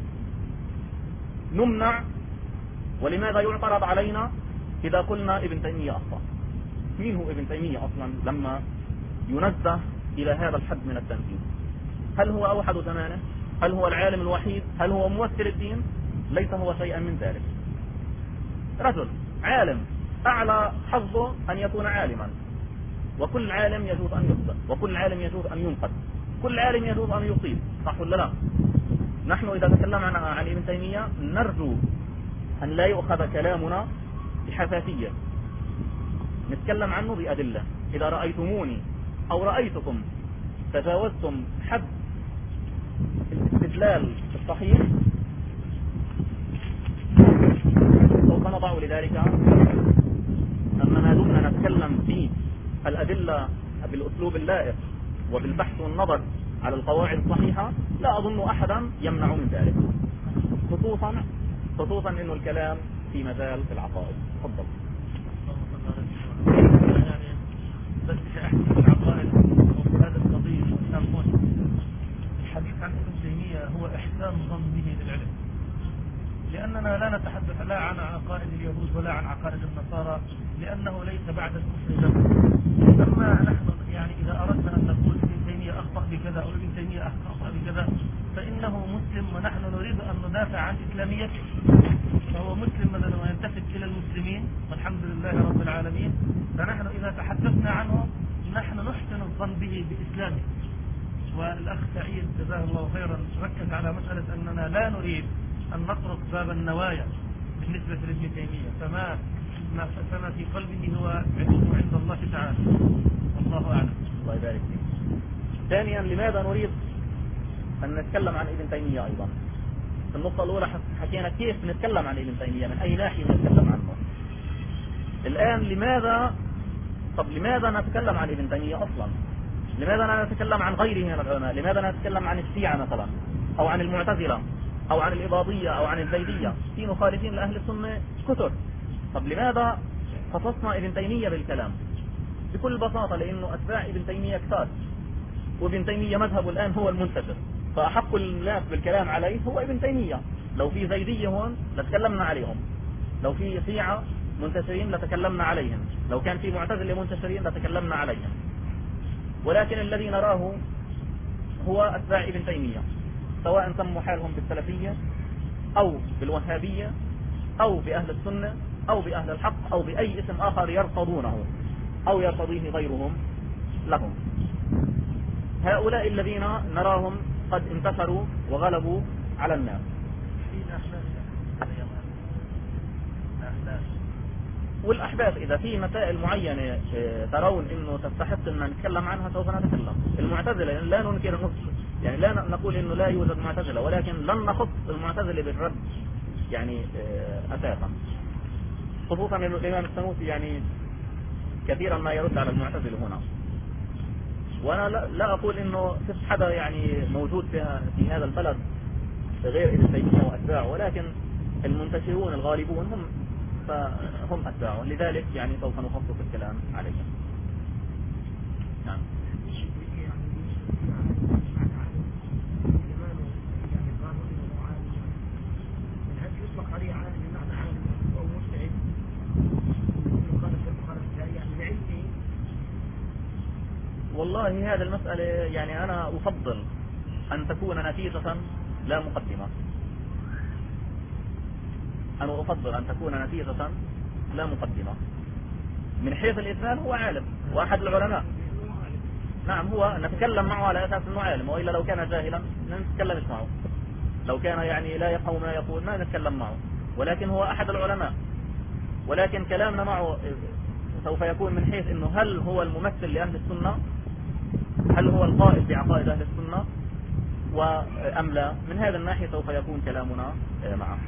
نمنع ولماذا يعترض علينا إذا قلنا ابن تيمية أخطأ؟ مين هو ابن تيمية أصلا لما ينزه إلى هذا الحد من التنزيه؟ هل هو أوحد زمانه؟ هل هو العالم الوحيد؟ هل هو ممثل الدين؟ ليس هو شيئا من ذلك. رجل عالم أعلى حظه أن يكون عالما، وكل عالم يجوز أن يخطئ، وكل عالم يجوز أن ينقد، كل عالم يجوز أن يصيب، صح ولا لا؟ نحن إذا تكلمنا عن ابن تيمية نرجو أن لا يؤخذ كلامنا بحساسية، نتكلم عنه بأدلة. إذا رأيتموني أو رأيتكم تجاوزتم حد الاستدلال الصحيح سوف نضع لذلك أننا دمنا نتكلم في الأدلة بالأسلوب اللائق وبالبحث والنظر على القواعد الصحيحة. لا أظن أحدا يمنع من ذلك، خصوصا إنه الكلام في مجال في العقائد. تفضل. يعني بس أحكي العقائد وهذا القضية الحديث عن ابن تيمية هو إحسان ظنه للعلم، لأننا لا نتحدث لا عن عقائد اليهود ولا عن عقائد النصارى، لأنه ليس بعد الكفر ذنب. أما نحن يعني إذا أردنا أن نقول ابن تيمية أخطأ بكذا أو ابن تيمية أخطأ بكذا، فإنه مسلم ونحن نريد أن ندافع عن إسلاميته، فهو مسلم مثلا وينتسب إلى المسلمين والحمد لله رب العالمين. فنحن إذا تحدثنا عنه نحن نحسن الظن به بإسلامه. والأخ سعيد جزاه الله خيرا ركز على مسألة أننا لا نريد أن نطرق باب النوايا بالنسبة لابن تيمية، فما في قلبه هو علمه عند الله تعالى، والله أعلم. الله يبارك فيك. ثانيا، لماذا نريد أن نتكلم عن ابن تيمية أيضا؟ في النقطة الأولى حكينا كيف نتكلم عن ابن تيمية، من أي ناحية نتكلم عنه. الآن لماذا نتكلم عن ابن تيمية أصلا؟ لماذا لا نتكلم عن غيره من العلماء؟ لماذا لا نتكلم عن الشيعة مثلا، أو عن المعتزلة، أو عن الإباضية، أو عن الزيدية؟ في مخالفين لأهل السنة كثر. طب لماذا خصصنا ابن تيمية بالكلام؟ بكل بساطة لأنه أتباع ابن تيمية كثار، وابن تيمية مذهبه الآن هو المنتشر، فأحق الناس بالكلام عليه هو ابن تيمية. لو في زيدية هون لتكلمنا عليهم، لو في شيعة منتشرين لتكلمنا عليهم، لو كان في معتزلة منتشرين لتكلمنا عليهم. ولكن الذي نراه هو أتباع ابن تيمية، سواء سموا حالهم بالسلفية أو بالوهابية أو بأهل السنة أو بأهل الحق أو بأي اسم آخر يرتضونه أو يرتضيه غيرهم لهم. هؤلاء الذين نراهم قد انتشروا وغلبوا على الناس. والأحداث إذا في مسائل معينة ترون إنه تستحق أن نتكلم عنها سوف نتكلم. المعتزلة لا ننكر يعني لا نقول إنه لا يوجد معتزلة، ولكن لن نخص المعتزلة بالرد يعني أساسا، خصوصا إنه الإمام السنوسي يعني كثيرا ما يرد على المعتزلة هنا. وأنا لا أقول إنه في حدا يعني موجود في هذا البلد غير ابن تيمية وأتباعه، ولكن المنتشرون الغالبون هم فهم أتباعه، لذلك يعني سوف نخصص الكلام عليهم. نعم. والله هذه المسألة يعني أنا أفضل أن تكون نتيجة لا مقدمة. أنا أفضل أن تكون نتيجة لا مقدمة. من حيث الإثبات هو عالم وأحد العلماء. نعم، هو نتكلم معه على أساس أنه عالم، وإلا لو كان جاهلا لا نتكلمش معه. لو كان يعني لا يفهم ما يقول ما نتكلم معه، ولكن هو أحد العلماء. ولكن كلامنا معه سوف يكون من حيث أنه هل هو الممثل لأهل السنة، هل هو القائد بعقائد أهل السنة أم لا. من هذا الناحية سوف يكون كلامنا معه.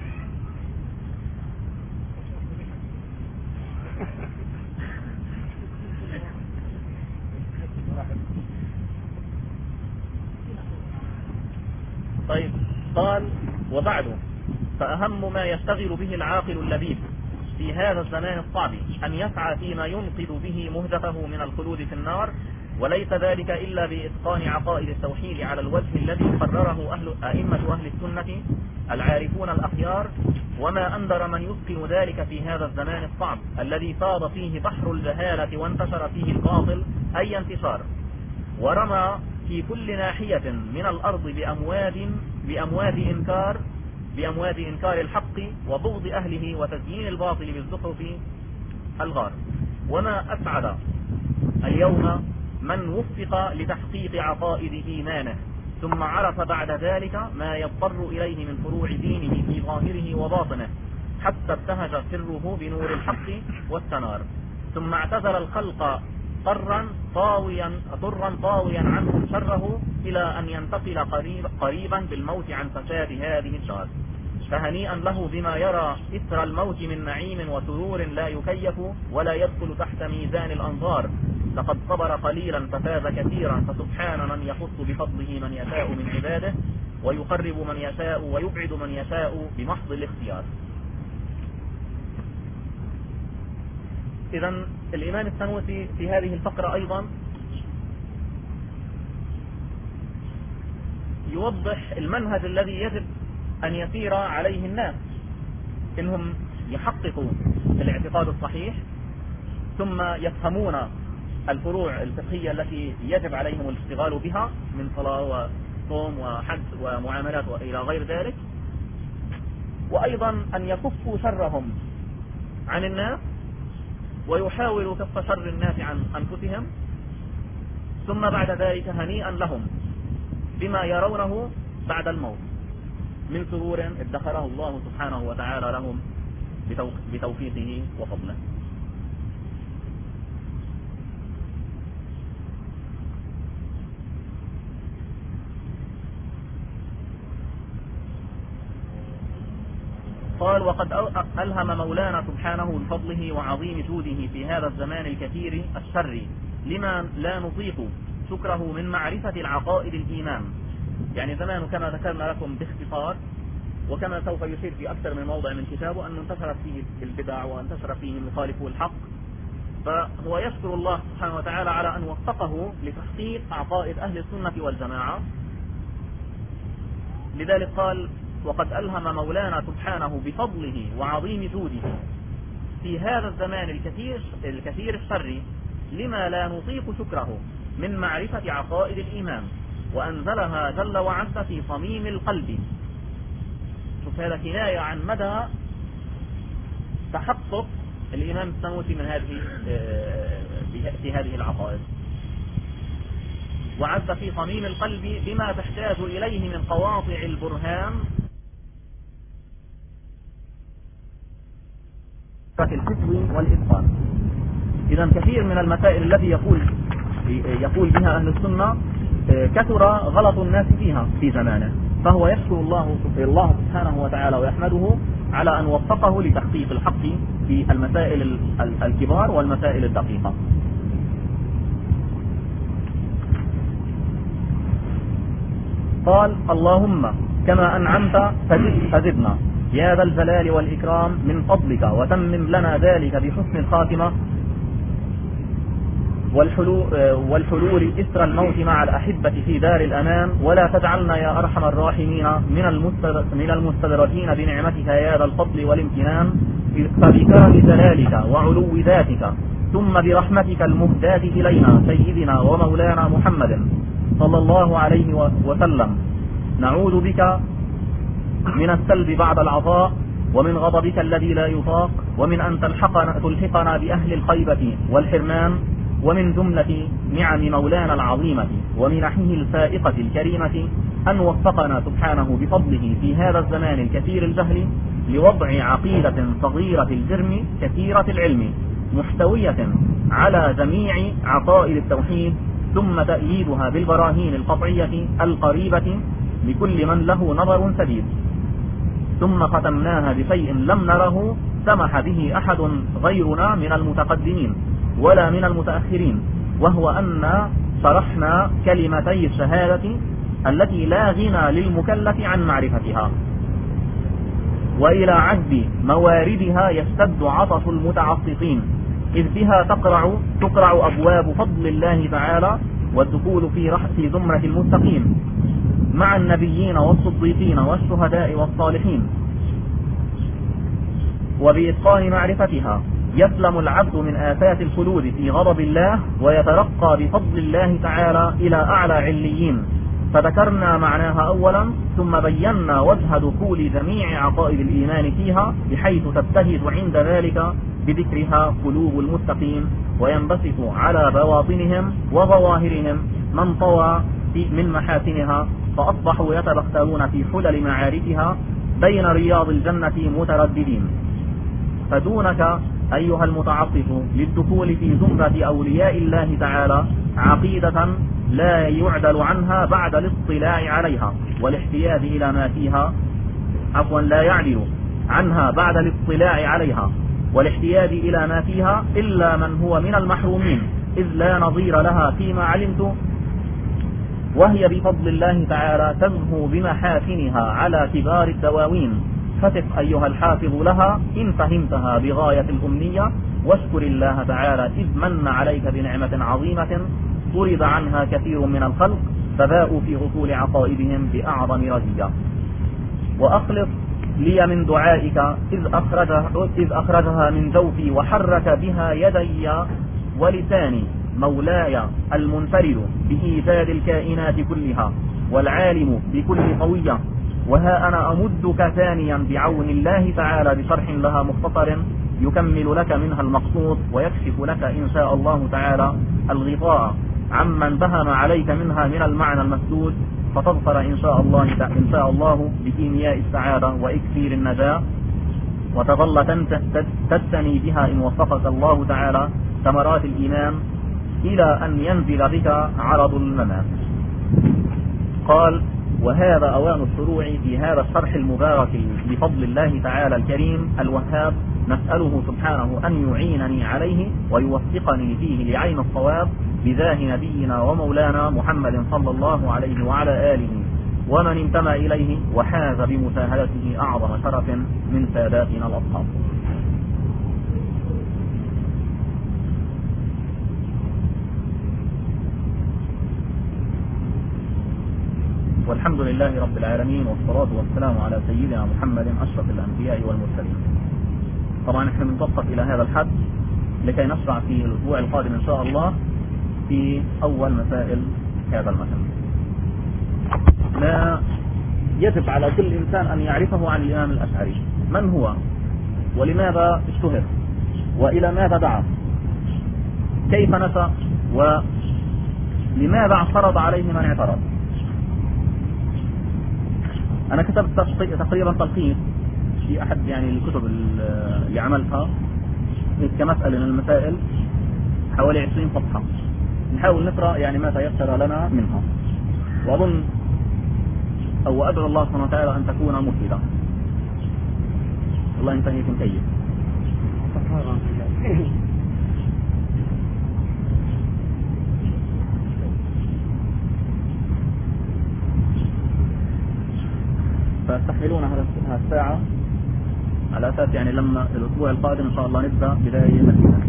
طيب، قال: وبعد، فأهم ما يشتغل به العاقل اللبيب في هذا الزمان الصعب أن يسعى فيما ينقذ به مهدفه من الخلود في النار، وليس ذلك إلا بإتقان عقائد التوحيد على الوجه الذي قرره أئمة أهل السنة العارفون الأخيار، وما أندر من يتقن ذلك في هذا الزمان الصعب الذي فاض فيه بحر الجهالة وانتشر فيه الباطل أي انتشار، ورمى في كل ناحية من الأرض بأمواد إنكار الحق وبغض أهله وتزيين الباطل بالزخرف الغار. وما أسعد اليوم من وفق لتحقيق عقائد إيمانه ثم عرف بعد ذلك ما يضطر إليه من فروع دينه في ظاهره وباطنه، حتى ابتهج سره بنور الحق واستنار، ثم اعتزل الخلق ضرا طاويا عنهم شره إلى أن ينتقل قريبا بالموت عن فساد هذه الدار. فهنيئا له بما يرى إثر الموت من نعيم وسرور لا يكيف ولا يدخل تحت ميزان الأنظار. لقد صبر قليلا ففاز كثيرا، فسبحان من يخص بفضله من يشاء من عباده، ويقرب من يشاء ويبعد من يشاء بمحض الاختيار. إذن الإمام السنوسي في هذه الفقرة أيضا يوضح المنهج الذي يجب أن يسير عليه الناس إنهم يحققوا الاعتقاد الصحيح، ثم يفهمون الفروع الفقهية التي يجب عليهم الاشتغال بها من صلاة وصوم وحج ومعاملات وإلى غير ذلك، وأيضا أن يكفوا شرهم عن الناس ويحاولوا كف شر الناس عن أنفسهم، ثم بعد ذلك هنيئا لهم بما يرونه بعد الموت من سرور ادخره الله سبحانه وتعالى لهم بتوفيقه وفضله. قال: وقد ألهم مولانا سبحانه بفضله وعظيم جوده في هذا الزمان الكثير الشر لما لا نطيق شكره من معرفة العقائد الإيمان. يعني زمان كما ذكرنا لكم باختصار، وكما سوف يشير في أكثر من موضع من كتابه أن انتشرت فيه البدع وانتشر فيه مخالفو الحق، فهو يشكر الله سبحانه وتعالى على أن وفقه لتحقيق عقائد أهل السنة والجماعة. لذلك قال: وقد ألهم مولانا سبحانه بفضله وعظيم جوده في هذا الزمان الكثير الشر لما لا نطيق شكره من معرفة عقائد الإيمان، وأنزلها جل وعز في صميم القلب. شوف، هذا كناية عن مدى تحقق الإمام السنوسي من هذه العقائد. وعز في صميم القلب بما تحتاج إليه من قواطع البرهان في الحفظ والإتقان. إذا كثير من المسائل التي يقول بها أهل السنة كثر غلط الناس فيها في زمانه، فهو يشكر الله سبحانه وتعالى ويحمده على أن وفقه لتحقيق الحق في المسائل الكبار والمسائل الدقيقة. قال: اللهم كما أنعمت فزدنا، يا ذا الجلال والإكرام من فضلك وتمم لنا ذلك بحسن الخاتمة والحلول إثر الموت مع الأحبة في دار الأمان، ولا تجعلنا يا أرحم الراحمين من المستدرجين بنعمتك يا ذا الفضل والامتنان، فبكرم جلالك وعلو ذاتك ثم برحمتك المهداة إلينا سيدنا ومولانا محمد صلى الله عليه وسلم نعوذ بك من السلب بعد العطاء، ومن غضبك الذي لا يطاق، ومن أن تلحقنا بأهل الخيبة والحرمان، ومن جملة نعم مولانا العظيمة ومنحه الفائقة الكريمة أن وفقنا سبحانه بفضله في هذا الزمان الكثير الجهل لوضع عقيدة صغيرة الجرم كثيرة العلم محتوية على جميع عقائد التوحيد، ثم تأييدها بالبراهين القطعية القريبة لكل من له نظر سديد، ثم ختمناها بشيء لم نره سمح به أحد غيرنا من المتقدمين ولا من المتأخرين، وهو أن شرحنا كلمتي الشهادة التي لا غنى للمكلف عن معرفتها، وإلى عجز مواردها يشتد عطش المتعطشين، إذ بها تقرع أبواب فضل الله تعالى والدخول في زمرة المتقين مع النبيين والصديقين والشهداء والصالحين، وبإتقان معرفتها يسلم العبد من آفات الخلود في غضب الله ويترقى بفضل الله تعالى إلى أعلى عليين. فذكرنا معناها أولا، ثم بينا وجه دخول جميع عقائد الإيمان فيها، بحيث تبتهج عند ذلك بذكرها قلوب المتقين، وينبسط على بواطنهم وظواهرهم من طوى من محاسنها، فأصبحوا يتبخترون في حلل معارفها بين رياض الجنة مترددين. فدونك أيها المتعطف للدخول في زمرة أولياء الله تعالى عقيدة لا يعدل عنها بعد الاطلاع عليها والاحتياج إلى ما فيها، لا يعدل عنها بعد الاطلاع عليها والاحتياج إلى ما فيها إلا من هو من المحرومين، إذ لا نظير لها فيما علمت، وهي بفضل الله تعالى تزهو بمحاسنها على كبار الدواوين. فثق أيها الحافظ لها إن فهمتها بغاية الأمنية، واشكر الله تعالى إذ من عليك بنعمة عظيمة طرد عنها كثير من الخلق فباءوا في غفول عقائدهم بأعظم رزية. وأخلص لي من دعائك إذ أخرجها من جوفي وحرك بها يدي ولساني، مولاي المنفرد بإيجاد الكائنات كلها والعالم بكل قوية. وها أنا أمدك ثانيا بعون الله تعالى بشرح لها مختصر يكمل لك منها المقصود، ويكشف لك إن شاء الله تعالى الغطاء عمن بهم عليك منها من المعنى المسدود، فتظفر إن شاء الله بكيمياء السعادة وإكسير النجاة، وتظل تستني بها إن وفقك الله تعالى ثمرات الإيمان إلى أن ينزل بك عرض الممات. قال: وهذا أوان الشروع في هذا الشرح المبارك بفضل الله تعالى الكريم الوهاب، نسأله سبحانه أن يعينني عليه ويوفقني فيه لعين الصواب بجاه نبينا ومولانا محمد صلى الله عليه وعلى آله ومن انتمى إليه وحاز بمشاهدته أعظم شرف من ساداتنا الأصحاب. والحمد لله رب العالمين، والصلاة والسلام على سيدنا محمد أشرف الأنبياء والمرسلين. طبعا نحن بنتوقف إلى هذا الحد لكي نشرع في الأسبوع القادم إن شاء الله في أول مسائل هذا المثل. ما يجب على كل إنسان أن يعرفه عن الإمام الأشعري: من هو، ولماذا اشتهر، وإلى ماذا دعا، كيف نشأ، ولماذا اعترض عليه من اعترض. أنا كتبت تقريبا تلخيص في أحد الكتب اللي عملتها كمسألة من المسائل، حوالي 20 صفحة، نحاول نقرأ ما تيسر لنا منها، وأظن أو أدعو الله سبحانه وتعالى أن تكون مفيدة. الله ينتهيكم كيف. فاستحملون هذه الساعة على أساس يعني لما الأسبوع القادم إن شاء الله نبدأ بداية متينة.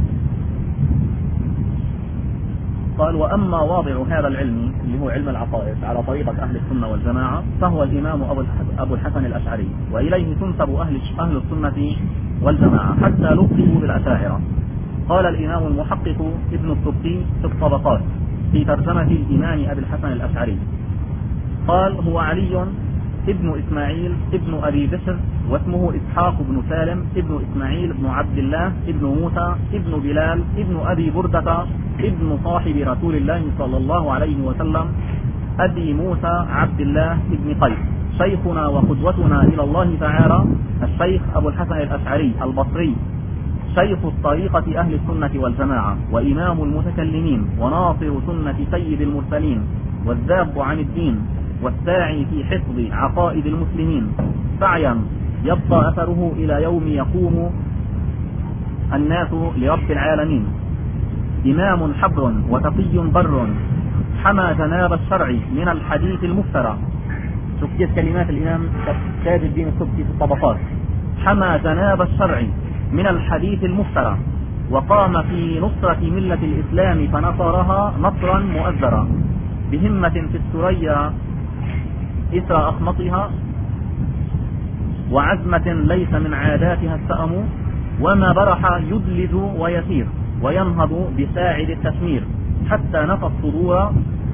قال: وأما واضع هذا العلم اللي هو علم العقائد على طريقة أهل السنة والجماعة فهو الإمام أبو الحسن الأشعري، وإليه تنسب أهل السنة والجماعة حتى لقبوا بالأشاعرة. قال الإمام المحقق ابن السبكي في الطبقات في ترجمة الإمام أبي الحسن الأشعري، قال: هو علي ابن إسماعيل ابن أبي بشر، واسمه إسحاق بن سالم ابن إسماعيل ابن عبد الله ابن موسى ابن بلال ابن أبي بردة ابن صاحب رسول الله صلى الله عليه وسلم أبي موسى عبد الله ابن قيس، شيخنا وقدوتنا إلى الله تعالى الشيخ أبو الحسن الأشعري البصري، شيخ الطريقة أهل السنة والجماعة، وإمام المتكلمين، وناصر سنة سيد المرسلين، والذاب عن الدين، والساعي في حفظ عقائد المسلمين سعيا يبقى أثره إلى يوم يقوم الناس لرب العالمين. إمام حبر وتقي بر حمى جناب الشرع من الحديث المفترى. شوف كيف كلمات الإمام تاج الدين السبكي في الطبقات: حمى جناب الشرع من الحديث المفترى، وقام في نصرة ملة الإسلام فنصرها نصرا مؤزرا، بهمة في الثريا إثر أخمصها، وعزمة ليس من عاداتها السأم، وما برح يدلج ويسير وينهض بساعد التثمير، حتى نفى الصدور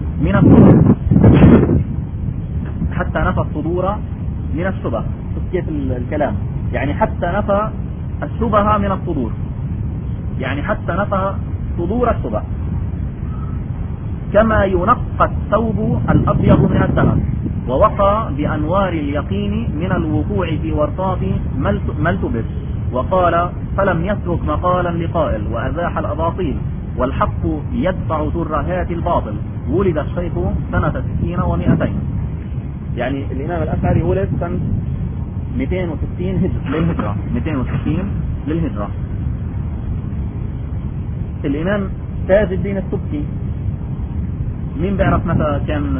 من الشبه. كيف الكلام؟ يعني حتى نفى الشبه من الصدور، يعني حتى نفى صدور الشبه، كما ينقى الثوب الأبيض من الدنس، ووقى بأنوار اليقين من الوقوع في ورطات ما التبس. وقال: فلم يترك مقالا لقائل، وأزاح الأباطيل، والحق يدفع ترهات الباطل. ولد الشيخ سنة 60 و200. يعني الإمام الأشعري ولد سنة 260 للهجرة، 260 للهجرة. الإمام تاج الدين السبكي مين بيعرف متى كان،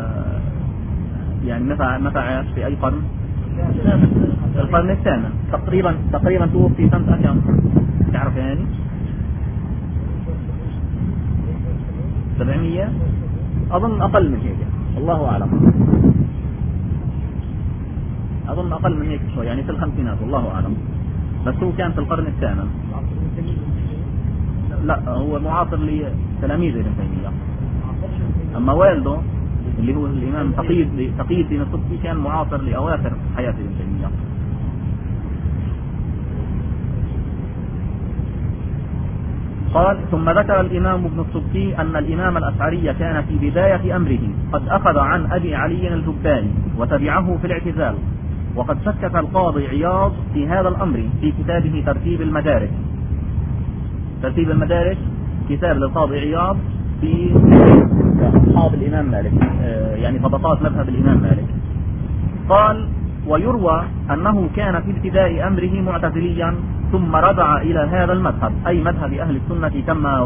يعني متى عاش في أي قرن؟ القرن الثامن تقريبا توفي سنة كم تعرف يعني؟ 700 أظن أقل من هيك، الله أعلم، أظن أقل من هيك شوي، يعني في الخمسينات الله أعلم، بس هو كان في القرن الثامن. لا هو معاصر لتلاميذ ابن تيمية، أما والده اللي هو الإمام تقي الدين السبكي كان معاصر لأواخر حياة ابن تيمية. قال: ثم ذكر الإمام ابن السبكي أن الإمام الأشعري كان في بداية أمره قد أخذ عن أبي علي الجباني وتبعه في الاعتزال، وقد شكك القاضي عياض في هذا الأمر في كتابه ترتيب المدارك، كتاب للقاضي عياض في أصحاب الإمام مالك، يعني طبقات مذهب الإمام مالك. قال: ويروى أنه كان في ابتداء أمره معتزليا، ثم رجع إلى هذا المذهب، أي مذهب أهل السنة كما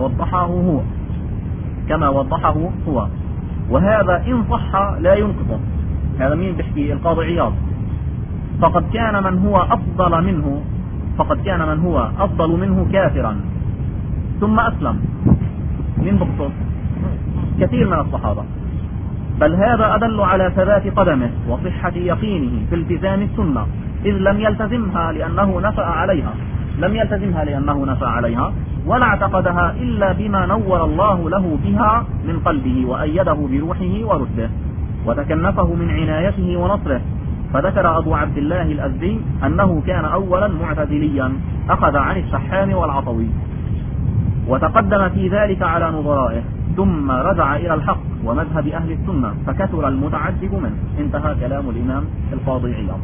وضحه هو، وهذا إن صح لا ينقصه. هذا مين بيحكي؟ القاضي عياض. فقد كان من هو أفضل منه كافرا ثم أسلم. من بقصه؟ كثير من الصحابة، بل هذا أدل على ثبات قدمه وصحة يقينه في التزام السنة، إذ لم يلتزمها لأنه نفى عليها ولا اعتقدها إلا بما نور الله له بها من قلبه وأيده بروحه ورشده وتكنفه من عنايته ونصره. فذكر أبو عبد الله الأزدي أنه كان أولا معتزليا أخذ عن الشحام والعطوي، وتقدم في ذلك على نظرائه، ثم رجع إلى الحق ومذهب أهل السنة فكثر المتعجب منه. انتهى كلام الإمام القاضي عياض.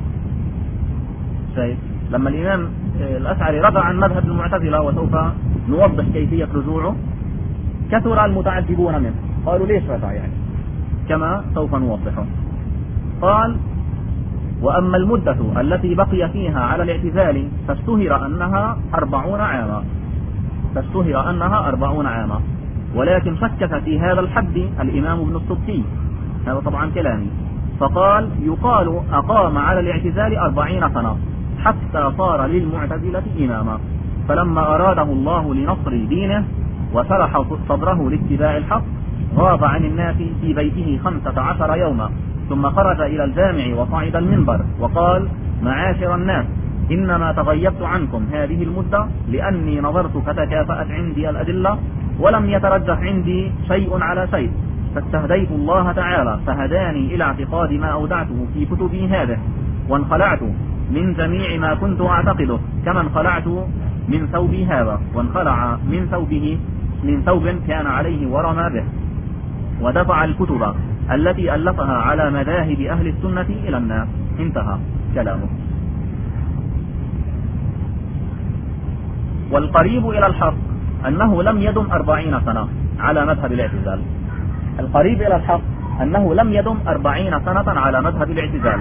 لما الإمام الأشعري رجع عن مذهب المعتزلة، وسوف نوضح كيفية رجوعه، كثر المتعجبون منه، قالوا ليش رجع يعني، كما سوف نوضحه. قال: وأما المدة التي بقي فيها على الاعتزال فاشتهر أنها 40 عاما، ولكن شكك في هذا الحد الإمام ابن السبكي، هذا طبعا كلامي، فقال: يقال أقام على الاعتزال 40 سنة حتى صار للمعتزلة إماما، فلما أراده الله لنصر دينه وشرح صدره لاتباع الحق غاب عن الناس في بيته 15 يوما، ثم خرج إلى الجامع وصعد المنبر وقال: معاشر الناس، إنما تغيبت عنكم هذه المدة لأني نظرت فتكافأت عندي الأدلة ولم يترجح عندي شيء على شيء، فاستهديت الله تعالى فهداني إلى اعتقاد ما أودعته في كتبي هذه، وانخلعت من جميع ما كنت أعتقده كما انخلعت من ثوبي هذا، وانخلع من ثوبه من ثوب كان عليه ورمى به، ودفع الكتب التي ألفها على مذاهب أهل السنة إلى الناس. انتهى كلامه. والقريب إلى الحق أنه لم يدم 40 سنة على مذهب الاعتزال. القريب إلى الحق أنه لم يدم 40 سنة على مذهب الاعتزال،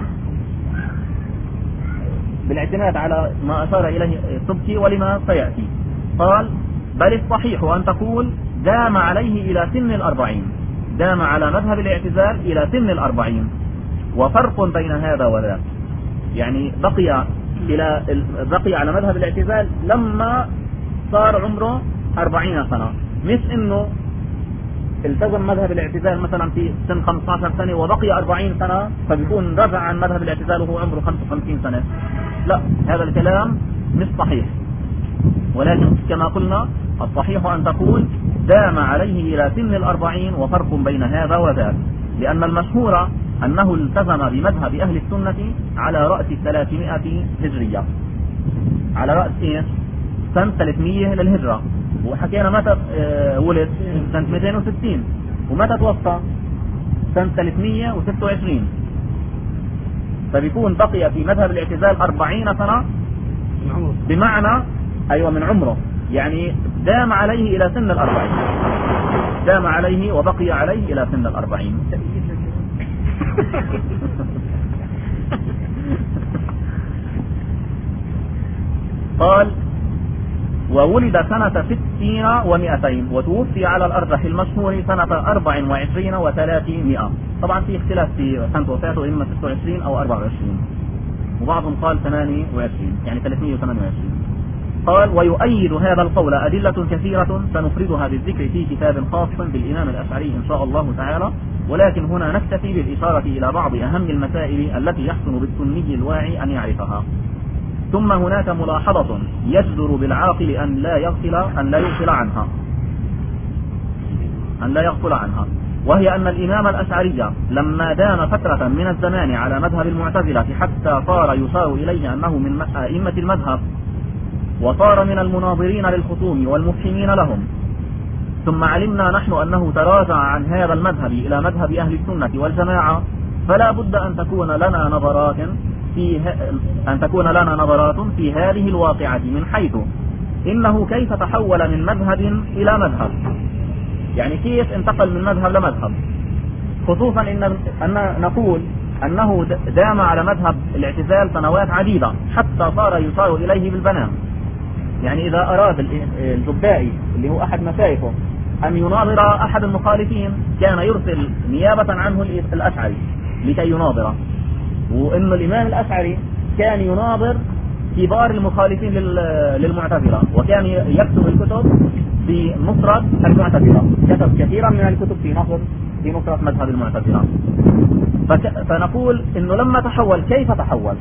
بالاعتماد على ما أشار إليه السبكي ولما سيأتي. قال: بل الصحيح أن تقول دام عليه إلى سن 40، دام على مذهب الاعتزال إلى سن 40، وفرق بين هذا وذاك، يعني بقي على مذهب الاعتزال لما صار عمره 40 سنة، مش إنه التزم مذهب الاعتزال مثلا في سن 15 سنة وبقي 40 سنة فبيكون رجع عن مذهب الاعتزال وهو عمره 55 سنة. لا، هذا الكلام مش صحيح، ولكن كما قلنا الصحيح أن تقول دام عليه إلى سن 40، وفرق بين هذا وذاك، لأن المشهور أنه التزم بمذهب أهل السنة على رأس 300 هجرية، على رأس إيه؟ سنة 300 للهجرة، وحكينا متى ولد سنة 260 ومتى توفى سنة 326، فبيكون بقي في مذهب الاعتزال 40 سنة بمعنى أيوة من عمره، يعني دام عليه إلى سن 40، دام عليه وبقي عليه إلى سن 40. قال: وولد سنة 60 و200، وتوفي على الأرجح المشهور سنة 24 و300. طبعا في اختلاف في سنة وفاته، إما 26 أو 24، وبعضهم قال 28 يعني 328. قال: ويؤيد هذا القول أدلة كثيرة سنفردها بالذكر في كتاب خاص بالإمام الأشعري إن شاء الله تعالى، ولكن هنا نكتفي بالإشارة إلى بعض أهم المسائل التي يحسن بالسني الواعي أن يعرفها. ثم هناك ملاحظة يجدر بالعاقل أن لا يغفل عنها، وهي أن الإمام الأشعري لما دام فترة من الزمان على مذهب المعتزلة حتى صار يشار إليه أنه من أئمة المذهب، وصار من المناظرين للخصوم والمفهمين لهم، ثم علمنا نحن أنه تراجع عن هذا المذهب إلى مذهب أهل السنة والجماعة، فلا بد أن تكون لنا نظرات في هذه الواقعة، من حيث إنه كيف تحول من مذهب إلى مذهب، يعني كيف انتقل من مذهب لمذهب، خصوصا أن نقول أنه دام على مذهب الاعتزال سنوات عديدة حتى صار يشار إليه بالبنان. يعني إذا أراد الجبائي اللي هو أحد مشايخه أن يناظر أحد المخالفين كان يرسل نيابة عنه الأشعري لكي يناظره، وإن الإمام الأشعري كان يناظر كبار المخالفين للمعتزلة، وكان يكتب الكتب في نصرة المعتزلة، كتب كثيرا من الكتب في نصرة مذهب المعتزلة. فنقول إنه لما تحول، كيف تحول؟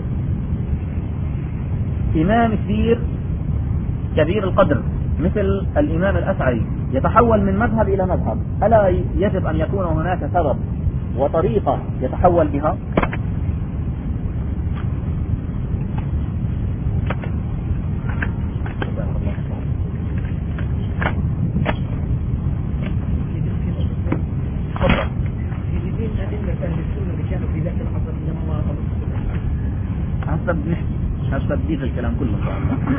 إمام كبير القدر مثل الإمام الأشعري يتحول من مذهب إلى مذهب، ألا يجب أن يكون هناك سبب وطريقة يتحول بها؟ حسب ديك الكلام كله إن شاء الله.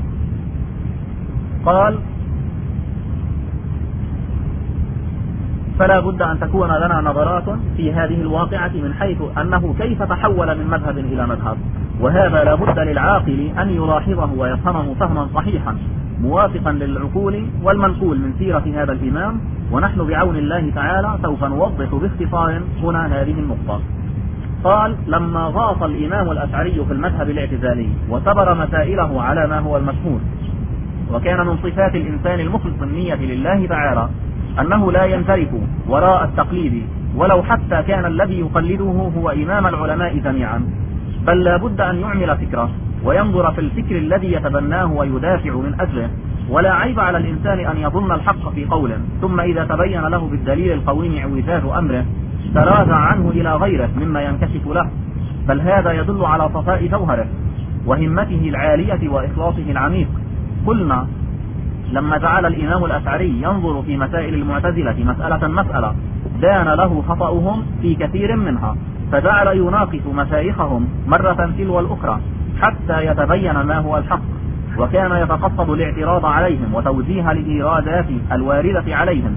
قال: فلا بد أن تكون لنا نظرات في هذه الواقعة من حيث أنه كيف تحول من مذهب إلى مذهب، وهذا لا بد للعاقل أن يلاحظه ويفهمه فهما صحيحا موافقا للعقول والمنقول من سيرة هذا الإمام. ونحن بعون الله تعالى سوف نوضح باختصار هنا هذه النقطة. قال: لما غاص الإمام الأشعري في المذهب الاعتزالي وسبر مسائله على ما هو المشهور، وكان من صفات الإنسان المخلص النية لله تعالى أنه لا ينترك وراء التقليد ولو حتى كان الذي يقلده هو إمام العلماء جميعا، بل لا بد أن يعمل فكره وينظر في الفكر الذي يتبناه ويدافع من أجله. ولا عيب على الإنسان أن يظن الحق في قوله، ثم إذا تبين له بالدليل القويم اعوجاج أمره تراجع عنه إلى غيره مما ينكشف له، بل هذا يدل على صفاء جوهره وهمته العالية وإخلاصه العميق. قلنا لما جعل الإمام الأشعري ينظر في مسائل المعتزلة مسألة دان له خطأهم في كثير منها، فجعل يناقش مشايخهم مرة تلو الأخرى حتى يتبين ما هو الحق، وكان يتقصد الاعتراض عليهم وتوجيه الإيرادات الواردة عليهم،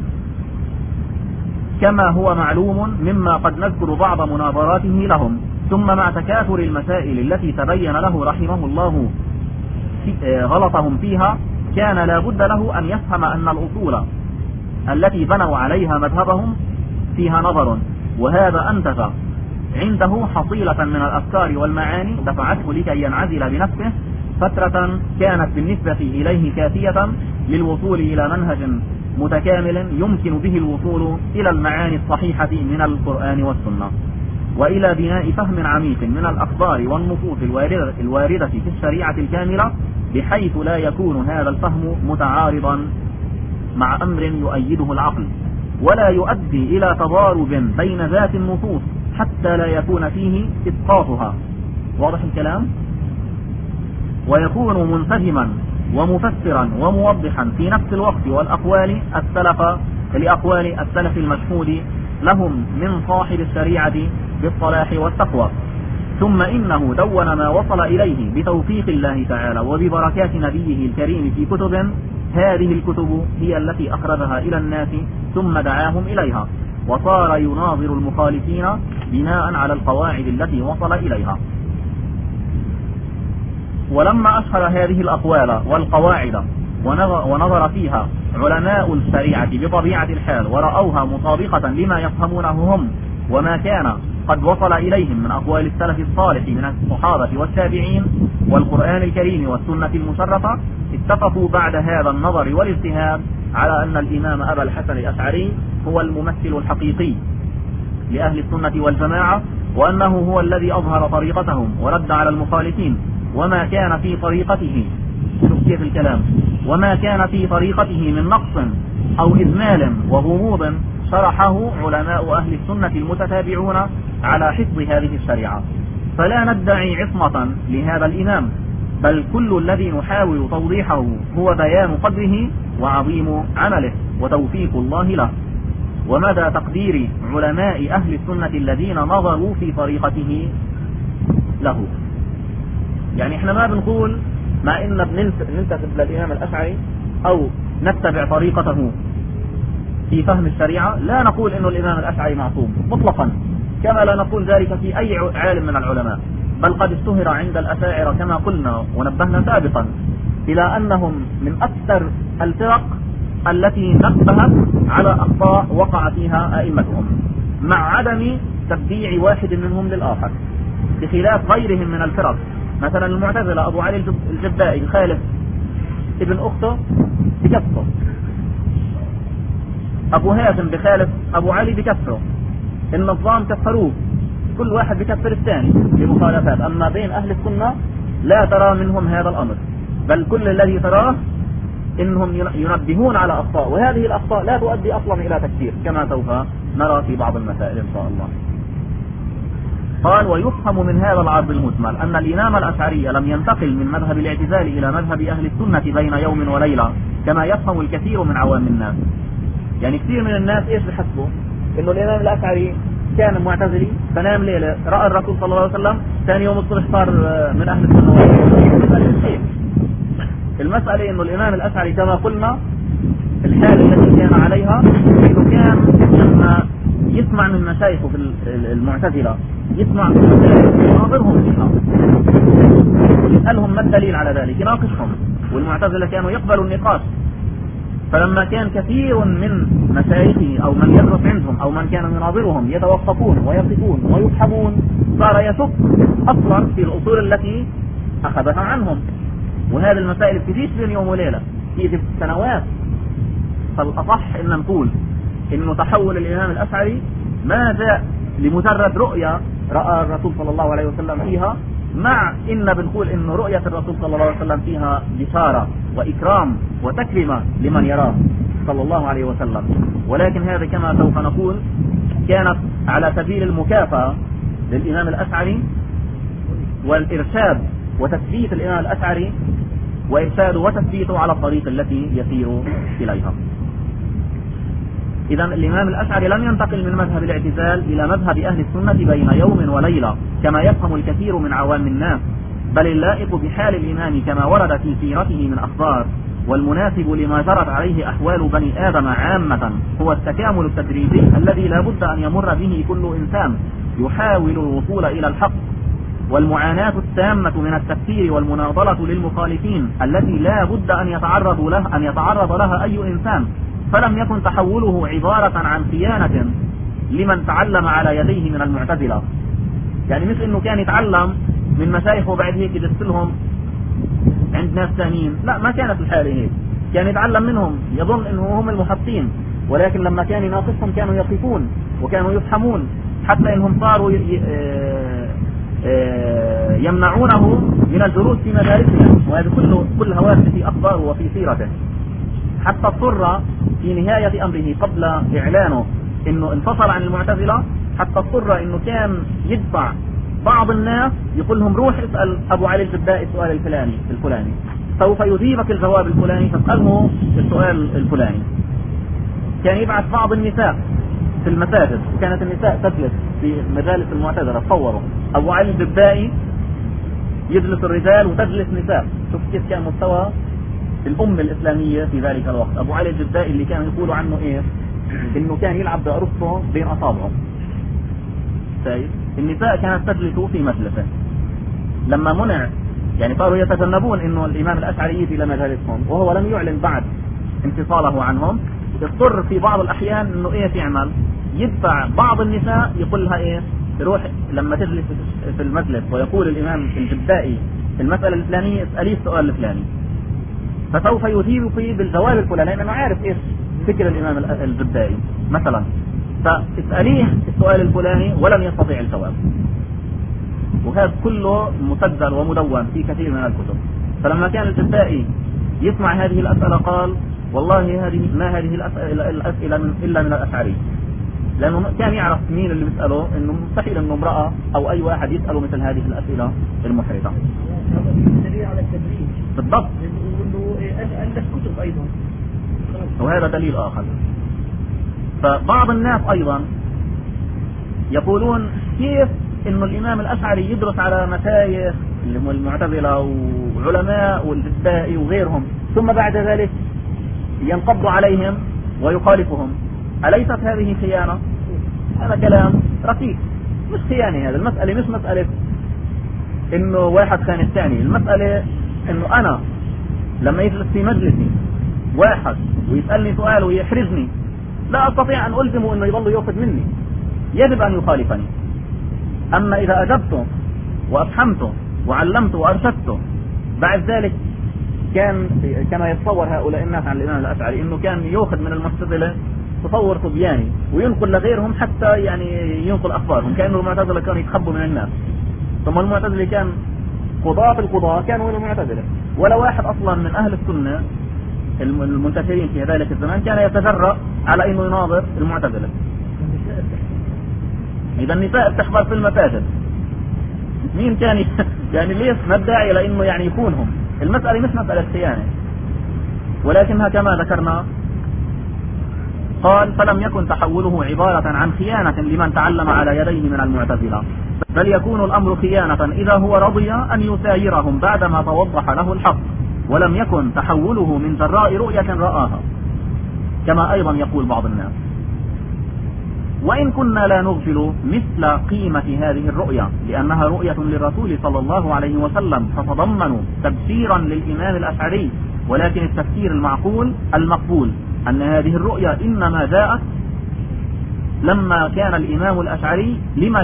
كما هو معلوم مما قد نذكر بعض مناظراته لهم. ثم مع تكاثر المسائل التي تبين له رحمه الله غلطهم فيها، كان لا بد له أن يفهم أن الأصول التي بنوا عليها مذهبهم فيها نظر، وهذا أنتج عنده حصيلة من الأفكار والمعاني دفعته لكي ينعزل بنفسه فترة كانت بالنسبة إليه كافية للوصول إلى منهج متكامل يمكن به الوصول إلى المعاني الصحيحة من القرآن والسنة، وإلى بناء فهم عميق من الأخبار والنصوص الواردة في الشريعة الكاملة، بحيث لا يكون هذا الفهم متعارضا مع أمر يؤيده العقل، ولا يؤدي إلى تضارب بين ذات النصوص حتى لا يكون فيه إسقاطها. واضح الكلام؟ ويكون منسجما ومفسرا وموضحا في نفس الوقت والأقوال لأقوال السلف المشهود لهم من صاحب الشريعة بالصلاح والتقوى. ثم إنه دون ما وصل إليه بتوفيق الله تعالى وببركات نبيه الكريم في كتب، هذه الكتب هي التي أخرجها إلى الناس ثم دعاهم إليها، وصار يناظر المخالفين بناء على القواعد التي وصل إليها. ولما أشهر هذه الأقوال والقواعد ونظر فيها علماء الشريعة بطبيعة الحال ورأوها مطابقة لما يفهمونه هم وما كان قد وصل إليهم من أقوال السلف الصالح من الصحابة والتابعين والقرآن الكريم والسنة المشرفة، اتفقوا بعد هذا النظر والاجتهاد على أن الإمام أبا الحسن الأشعري هو الممثل الحقيقي لأهل السنة والجماعة، وأنه هو الذي أظهر طريقتهم ورد على المخالفين، وما كان في طريقته كيف الكلام وما كان في طريقته من نقص أو إذمال وغموض شرحه علماء أهل السنة المتتابعون على حفظ هذه الشريعة. فلا ندعي عصمة لهذا الإمام، بل كل الذي نحاول توضيحه هو بيان قدره وعظيم عمله وتوفيق الله له، ومدى تقدير علماء أهل السنة الذين نظروا في طريقته له. يعني احنا ما بنقول مع إن بننتسب للإمام الأشعري أو نتبع طريقته في فهم الشريعة، لا نقول إنه الإمام الأشعري معصوم مطلقا، كما لا نقول ذلك في أي عالم من العلماء، بل قد اشتهر عند الأشاعرة كما قلنا ونبهنا سابقا إلى أنهم من أكثر الفرق التي نبهت على أخطاء وقع فيها أئمتهم، مع عدم تبديع واحد منهم للآخر، بخلاف غيرهم من الفرق. مثلا المعتزلة أبو علي الجبائي يخالف ابن أخته بكفره، أبو هاشم بخالف أبو علي بكفره، النظام كفروه، كل واحد بكفر الثاني بمخالفات. أما بين أهل السنة لا ترى منهم هذا الأمر، بل كل الذي تراه إنهم ينبهون على أخطاء، وهذه الأخطاء لا تؤدي أصلا إلى تكفير كما سوف نرى في بعض المسائل إن شاء الله. قال: ويفهم من هذا العرض المجمل أن الإمام الأشعري لم ينتقل من مذهب الاعتزال إلى مذهب أهل السنة بين يوم وليلة كما يفهم الكثير من عوام الناس. يعني كثير من الناس إيش بحسبوا؟ إنه الإمام الأشعري كان معتزلي فنام ليلة رأى الرسول صلى الله عليه وسلم، ثاني يوم الصبح صار من أهل السنة والجماعة. المسألة إنه الإمام الأشعري كما قلنا الحالة التي كان عليها إنه كان لما يسمع من مشايخه في المعتزلة، يسمع في المشايخ يناظرهم فيها، يسألهم ما الدليل على ذلك، يناقشهم. والمعتزلة كانوا يقبلوا النقاش. فلما كان كثير من مشايخه أو من يدرس عندهم أو من كان يناظرهم يتوقفون ويقفون ويفهمون، صار يشك أصلا في الأصول التي أخذها عنهم. وهذه المسائل بتجيش بين يوم وليلة، تيجي سنوات. فالأصح إن نقول إنه تحول الإمام الأشعري ما جاء لمجرد رؤية رأى الرسول صلى الله عليه وسلم فيها، مع إن بنقول إنه رؤية الرسول صلى الله عليه وسلم فيها بشارة وإكرام وتكريمة لمن يراه صلى الله عليه وسلم. ولكن هذا كما سوف نقول كانت على سبيل المكافأة للإمام الأشعري والإرشاد وتثبيت الإمام الأشعري وإرشاده وتثبيته على الطريق التي يسير إليها. إذا الإمام الأشعري لم ينتقل من مذهب الاعتزال إلى مذهب أهل السنة بين يوم وليلة كما يفهم الكثير من عوام الناس، بل اللائق بحال الإمام كما ورد في سيرته من أخبار، والمناسب لما جرت عليه أحوال بني آدم عامة هو التكامل التدريجي الذي لا بد أن يمر به كل إنسان يحاول الوصول إلى الحق، والمعاناة التامة من التفكير والمناضلة للمخالفين التي لا بد أن يتعرض لها أي إنسان. فلم يكن تحوله عبارة عن خيانة لمن تعلم على يديه من المعتزلة، يعني مثل انه كان يتعلم من مشايخه وبعد هيك يدسلهم عند ناس ثانيين، لا، ما كانت الحالة هيك. كان يتعلم منهم يظن انه هم المحطين، ولكن لما كان يناقشهم كانوا يقفون وكانوا يفهمون، حتى انهم صاروا يمنعونه من الجلوس في مدارسهم. وهذا كل هواسه في أخباره وفي سيرته، حتى اضطر في نهاية أمره قبل إعلانه إنه انفصل عن المعتزلة، حتى اضطر إنه كان يدفع بعض الناس يقول لهم روح اسأل أبو علي الجبائي السؤال الفلاني سوف يجيبك الجواب الفلاني، فاسأله السؤال الفلاني. كان يبعث بعض النساء في المساجد، كانت النساء تجلس في مجالس المعتزلة، تصوروا أبو علي الجبائي يجلس الرجال وتجلس نساء. شوف كيف كان مستوى الأمة الإسلامية في ذلك الوقت. أبو علي الجبائي اللي كانوا يقولوا عنه إيه؟ إنه كان يلعب بأرسطو بين أصابعه. النساء كانت تجلس في مجلسه. لما منع، يعني صاروا يتجنبون إنه الإمام الأشعري يجي إلى مجالسهم، وهو لم يعلن بعد انفصاله عنهم. يضطر في بعض الأحيان إنه إيه يعمل؟ يدفع بعض النساء يقول لها إيه؟ روح لما تجلس في المجلس ويقول الإمام الجبائي المسألة الفلانية اسأليه السؤال الفلاني، فسوف يجيب فيه بالجواب الفلاني لأنه عارف إيش فكر الإمام الجبائي مثلا، فاسأليه السؤال الفلاني ولن يستطيع الجواب. وهذا كله مسجل ومدون في كثير من الكتب. فلما كان الجبائي يسمع هذه الأسئلة قال والله ما هذه الأسئلة إلا من الأشعري، لأنه كان يعرف مين اللي بيسأله، إنه مستحيل إنه امرأة أو أي واحد يسأله مثل هذه الأسئلة المحرجة. دليل على التدريج بالضبط، وإنه ألف كتب أيضا، وهذا دليل آخر. فبعض الناس أيضا يقولون كيف إنه الإمام الأشعري يدرس على مشايخ المعتزلة وعلماء والجبائي وغيرهم، ثم بعد ذلك ينقض عليهم ويخالفهم. أليست هذه خيانة؟ هذا كلام رقيق، مش خيانة. هذا المسألة مش مسألة إنه واحد خان الثاني، المسألة إنه أنا لما يجلس في مجلسي واحد ويسألني سؤال ويحرجني، لا أستطيع أن ألزمه إنه يظل يأخذ مني، يجب أن يخالفني. أما إذا أجبته وأفهمته وعلمته وأرشدته، بعد ذلك كان كما يتصور هؤلاء الناس عن الإمام الأشعري إنه كان يأخذ من المعتزلة تصور طبياني وينقل لغيرهم، حتى يعني ينقل أخبارهم، كأنه المعتزلة كانوا يتخبوا من الناس. ثم المعتزلة كان قضاة القضاة كانوا من المعتزلة، ولا واحد أصلا من أهل السنة المنتشرين في ذلك الزمان كان يتجرأ على إنه يناظر المعتزلة. إذا النساء بتحضر في المساجد، مين كان يعني ليش ما الداعي لأنه يعني يكونهم؟ المسألة مش مسألة خيانة، ولكنها كما ذكرنا قال فلم يكن تحوله عبارة عن خيانة لمن تعلم على يديه من المعتزلة، بل يكون الأمر خيانة إذا هو رضي أن يسايرهم بعدما توضح له الحق، ولم يكن تحوله من جراء رؤية رآها، كما أيضا يقول بعض الناس. وإن كنا لا نغفل مثل قيمة هذه الرؤيا لأنها رؤية للرسول صلى الله عليه وسلم تتضمن تبشيرا للإمام الأشعري، ولكن التفسير المعقول المقبول أن هذه الرؤيا إنما جاءت لما كان الإمام الأشعري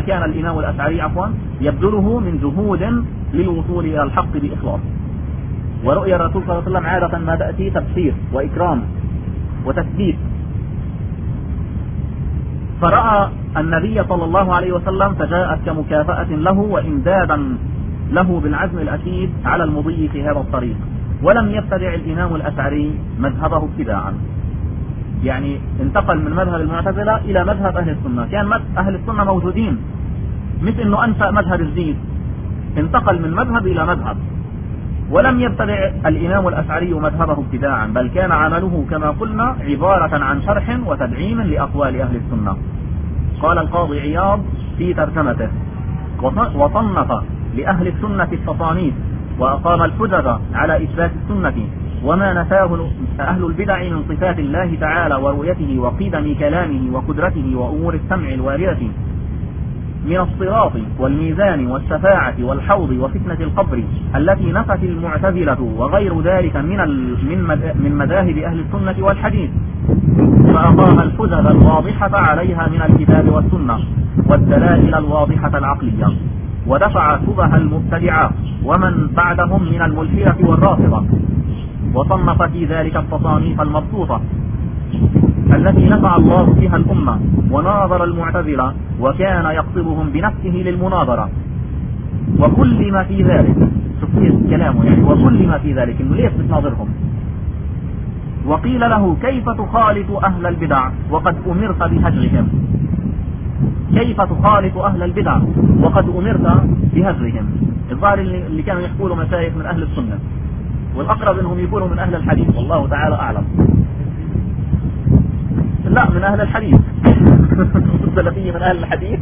يبذله من جهود للوصول إلى الحق بإخلاص. ورؤيا الرسول صلى الله عليه وسلم عادة ما تأتي تبشير وإكرام وتثبيت. فرأى النبي صلى الله عليه وسلم فجاءت كمكافأة له وإمدادا له بالعزم الأكيد على المضي في هذا الطريق. ولم يبتدع الإمام الأشعري مذهبه ابتداعا، يعني انتقل من مذهب المعتزلة إلى مذهب أهل السنة. كان أهل السنة موجودين، مثل أنه أنشأ مذهب جديد، انتقل من مذهب إلى مذهب. ولم يبتدع الإمام الأشعري مذهبه ابتداعا، بل كان عمله كما قلنا عبارة عن شرح وتدعيم لأقوال أهل السنة. قال القاضي عياض في ترجمته: وصنف لأهل السنة التصانيف وأقام الحجج على إثبات السنة وما نفاه أهل البدع من صفات الله تعالى ورؤيته وقدم كلامه وقدرته وأمور السمع الواردة من الصراط والميزان والشفاعة والحوض وفتنة القبر التي نفت المعتزلة وغير ذلك من مذاهب أهل السنة والحديث. فأقام الحجج الواضحة عليها من الكتاب والسنة والدلائل الواضحة العقلية، ودفع شبه المبتدعة ومن بعدهم من الملحدة والرافضة. وصنف في ذلك التصانيف المبسوطة التي نفع الله بها الأمة، وناظر المعتزلة وكان يقصدهم بنفسه للمناظرة. وكل ما في ذلك، شوف كلامه يعني، وكل ما في ذلك إنه ليش بتناظرهم. وقيل له: كيف تخالف أهل البدع وقد أمرت بهجرهم؟ كيف تخالف أهل البدع وقد أمرت بهجرهم؟ الظاهر اللي كانوا يحكوا مشايخ من أهل السنة، والأقرب إنهم يكونوا من أهل الحديث، والله تعالى أعلم. لا، من أهل الحديث. السلفية من أهل الحديث.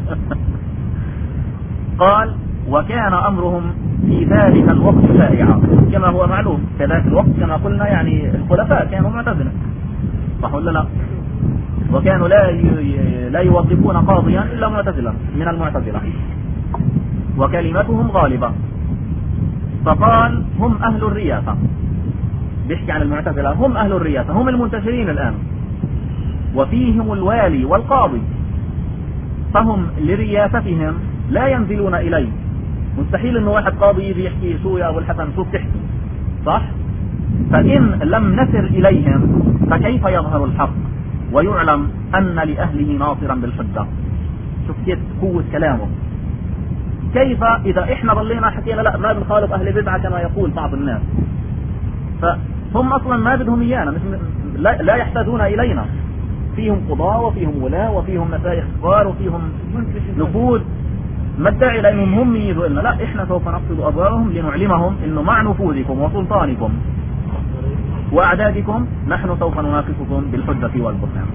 قال: وكان أمرهم في ذلك الوقت شائعا كما هو معلوم. في ذلك الوقت كما قلنا يعني الخلفاء كانوا معتزلة، صح ولا لا؟ وكانوا لا يوظفون قاضيا إلا معتزلا من المعتزلة، وكلمتهم غالبة. فقال: هم أهل الرياسة. بيحكي عن المعتزلة: هم أهل الرياسة، هم المنتشرين الآن، وفيهم الوالي والقاضي، فهم لرياستهم لا ينزلون إليه. مستحيل إنه واحد قاضي يجي يحكي: شو يا أبو الحسن شو بتحكي؟ صح؟ فإن لم نسر إليهم فكيف يظهر الحق ويعلم أن لأهله ناصرا بالحجة؟ شوف كيف قوة كلامه. كيف إذا إحنا ضلينا حكينا لا ما بنخالف أهل بدعة كما يقول بعض الناس، فهم أصلا ما بدهم إيانا، لا يحتاجون إلينا. فيهم قضاة وفيهم ولاة وفيهم مشايخ كبار وفيهم نفوذ، ما الداعي لأنهم هم يجوا لنا؟ لا، إحنا سوف نقصد أبوابهم لنعلمهم إنه مع نفوذكم وسلطانكم وأعدادكم نحن سوف نناقشكم بالحجة والبرهان.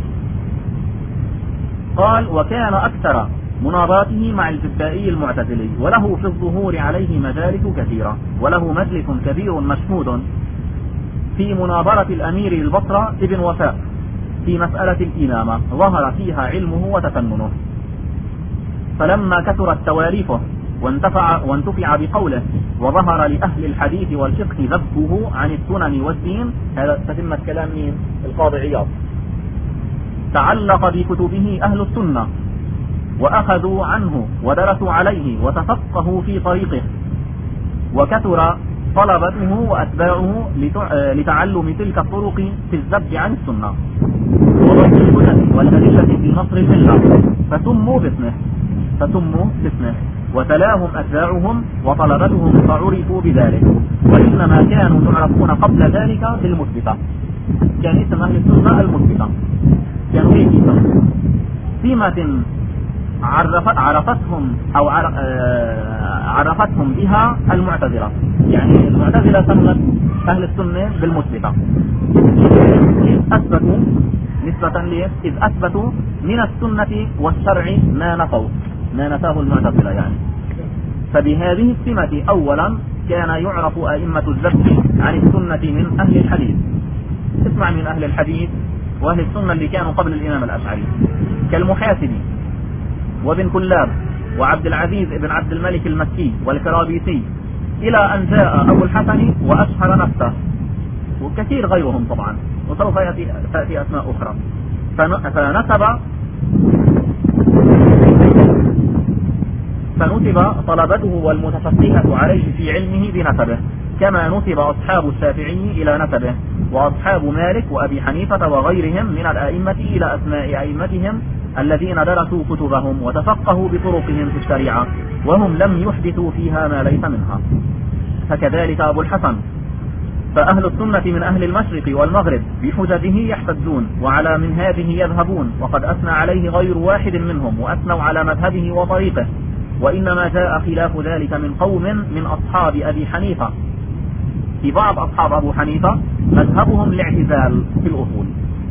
قال: وكان أكثر مناظراته مع الجبائي المعتزلي، وله في الظهور عليه مجالس كثيرة، وله مجلس كبير مشهود في مناظرة الأمير البصرة ابن وفاء في مسألة الإمامة، ظهر فيها علمه وتفننه. فلما كثرت تواليفه وانتفع بقوله وظهر لأهل الحديث والفقه ذبه عن السنن والدين، هذا تتمة كلام مين؟ القاضي عياض. تعلق بكتبه أهل السنة وأخذوا عنه ودرسوا عليه وتفقهوا في طريقه، وكثر طلبته وأتباعه لتعلم تلك الطرق في الذب عن السنة وضبط الهدى والأدلة في نصر الملة، فسموا باسمه وتلاهم أتباعهم وطلبتهم فعرفوا بذلك. وإنما كانوا يعرفون قبل ذلك بالمثبتة، كان اسم أهل السنة المثبتة، كانوا هيك سمة عرفتهم بها المعتزلة. يعني المعتزلة سمت أهل السنة بالمثبتة، إذ أثبتوا نسبة ليه؟ إذ أثبتوا من السنة والشرع ما نفاه المعتزلة يعني. فبهذه السمة أولا كان يعرف أئمة الذب عن السنة من أهل الحديث. اسمع من أهل الحديث وأهل السنة اللي كانوا قبل الإمام الأشعري كالمحاسبي وابن كلاب وعبد العزيز بن عبد الملك المكي والكرابيسي، إلى أن جاء أبو الحسن وأشهر نفسه، وكثير غيرهم طبعا، وسوف تأتي أسماء أخرى. فنسب طلبته والمتفقهة عليه في علمه بنسبه، كما نسب أصحاب الشافعي إلى نسبه، وأصحاب مالك وأبي حنيفة وغيرهم من الأئمة إلى أسماء أئمتهم الذين درسوا كتبهم وتفقهوا بطرقهم في الشريعة، وهم لم يحدثوا فيها ما ليس منها. فكذلك أبو الحسن. فأهل السنة من أهل المشرق والمغرب بحججه يحتجون وعلى منهاجه يذهبون، وقد أثنى عليه غير واحد منهم وأثنوا على مذهبه وطريقه، وإنما جاء خلاف ذلك من قوم من أصحاب أبي حنيفة. في بعض أصحاب أبو حنيفة مذهبهم الاعتزال في الأصول،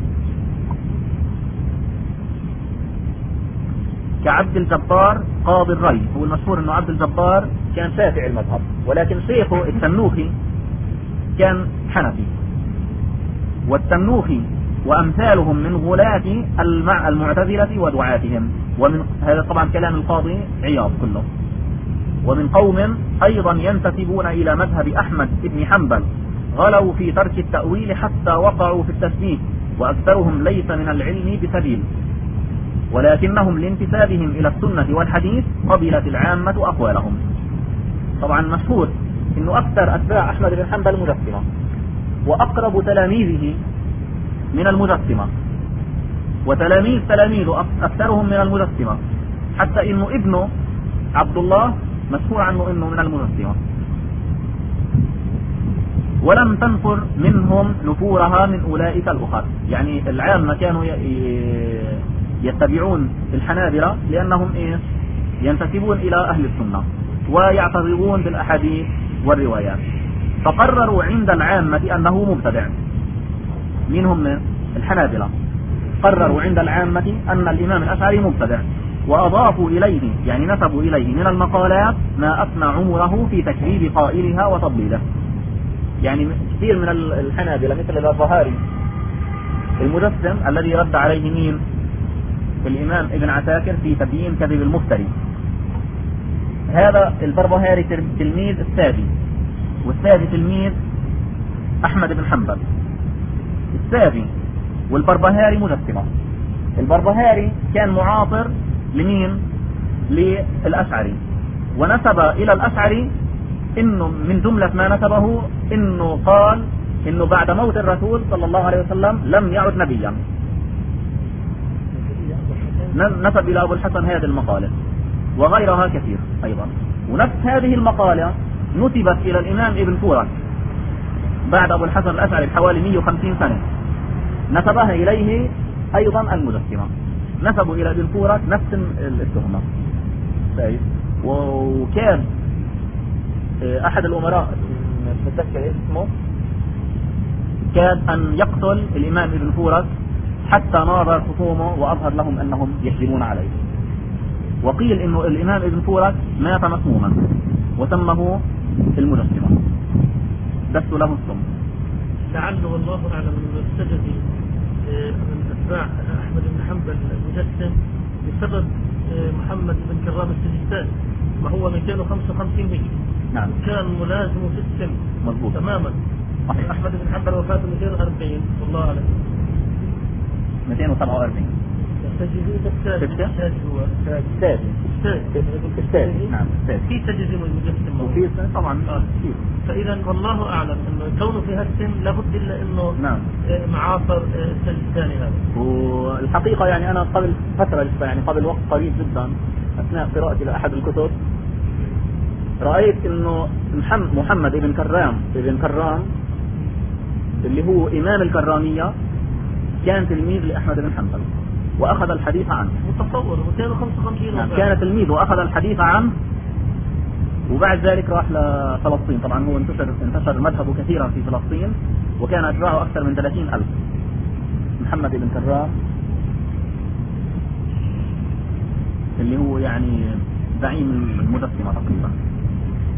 كعبد الجبار قاضي الري. هو المشهور أنه عبد الجبار كان شافعي المذهب، ولكن شيخه التنوخي كان حنفي. والتنوخي وأمثالهم من غلاة المعتزلة ودعاتهم، ومن هذا طبعا كلام القاضي عياض كله. ومن قوم أيضا ينتسبون إلى مذهب أحمد بن حنبل غلوا في ترك التأويل حتى وقعوا في التشبيه، وأكثرهم ليس من العلم بسبيل، ولكنهم لانتسابهم إلى السنة والحديث قبلت العامة أقوالهم. طبعا مشهور إنه أكثر أتباع أحمد بن حنبل مجسمة، وأقرب تلاميذه من المجسمة، وتلاميذ تلاميذه أكثرهم من المجسمة، حتى إنه ابنه عبد الله مشهور عنه إنه من المجسمة. ولم تنفر منهم نفورها من أولئك الأخر. يعني العامة كانوا يتبعون الحنابلة لأنهم ينتسبون إلى أهل السنة ويعترضون بالأحاديث والروايات، فقرروا عند العامة أنه مبتدع. منهم الحنابلة قرروا عند العامة أن الإمام الأشعري مبتدع، وأضافوا إليه يعني نسبوا إليه من المقالات ما أثنى عمره في تكذيب قائلها وتضليله. يعني كثير من الحنابلة مثل البربهاري المجسم الذي رد عليه مين؟ الإمام ابن عساكر في تبيين كذب المفتري. هذا البربهاري تلميذ السادي، والسادي تلميذ أحمد بن حنبل. السادي والبربهاري مجسمة. البربهاري كان معاصر لمين؟ للأشعري، ونسب إلى الأشعري إنه من جملة ما نسبه إنه قال إنه بعد موت الرسول صلى الله عليه وسلم لم يعد نبيا. نسب إلى أبو الحسن هذه المقالة وغيرها كثير أيضا. ونفس هذه المقالة نسبت إلى الإمام ابن فورك بعد أبو الحسن الأشعري بحوالي 150 سنة، نسبها إليه أيضا المجسمة. نسبوا إلى ابن فورك نفس التهمة. وكان أحد الأمراء نتذكر اسمه كاد أن يقتل الإمام ابن فورك حتى ناظر خصومه وأظهر لهم أنهم يكذبون عليه. وقيل إنه الإمام ابن فورك مات مسموما وسمه المجسمة، دس له السم. لعله والله أعلم أن السجدي من أتباع أحمد بن حنبل المجسم بسبب محمد بن كرام السجستاني، ما هو 255 هجري. نعم. كان ملازم في السن مضبوط تماما. أحمد بن حنبل وفاته 240 والله أعلم 247. السادس نعم في تجزم المجسم وفي طبعا فإذا والله أعلم أنه كونه في هالسن لابد إلا أنه نعم معاصر الثاني هذا. والحقيقة يعني أنا قبل فترة يعني قبل وقت قريب جدا أثناء قراءتي لأحد الكتب رأيت أنه محمد ابن كرام اللي هو إمام الكرامية كان تلميذ لأحمد بن حنبل وأخذ الحديث عنه. متصور 255 نعم. كان تلميذ وأخذ الحديث عنه، وبعد ذلك راح لفلسطين. طبعا هو انتشر مذهبه كثيرا في فلسطين، وكان أتباعه أكثر من 30,000. محمد بن كرام اللي هو يعني زعيم المجسمة تقريبا.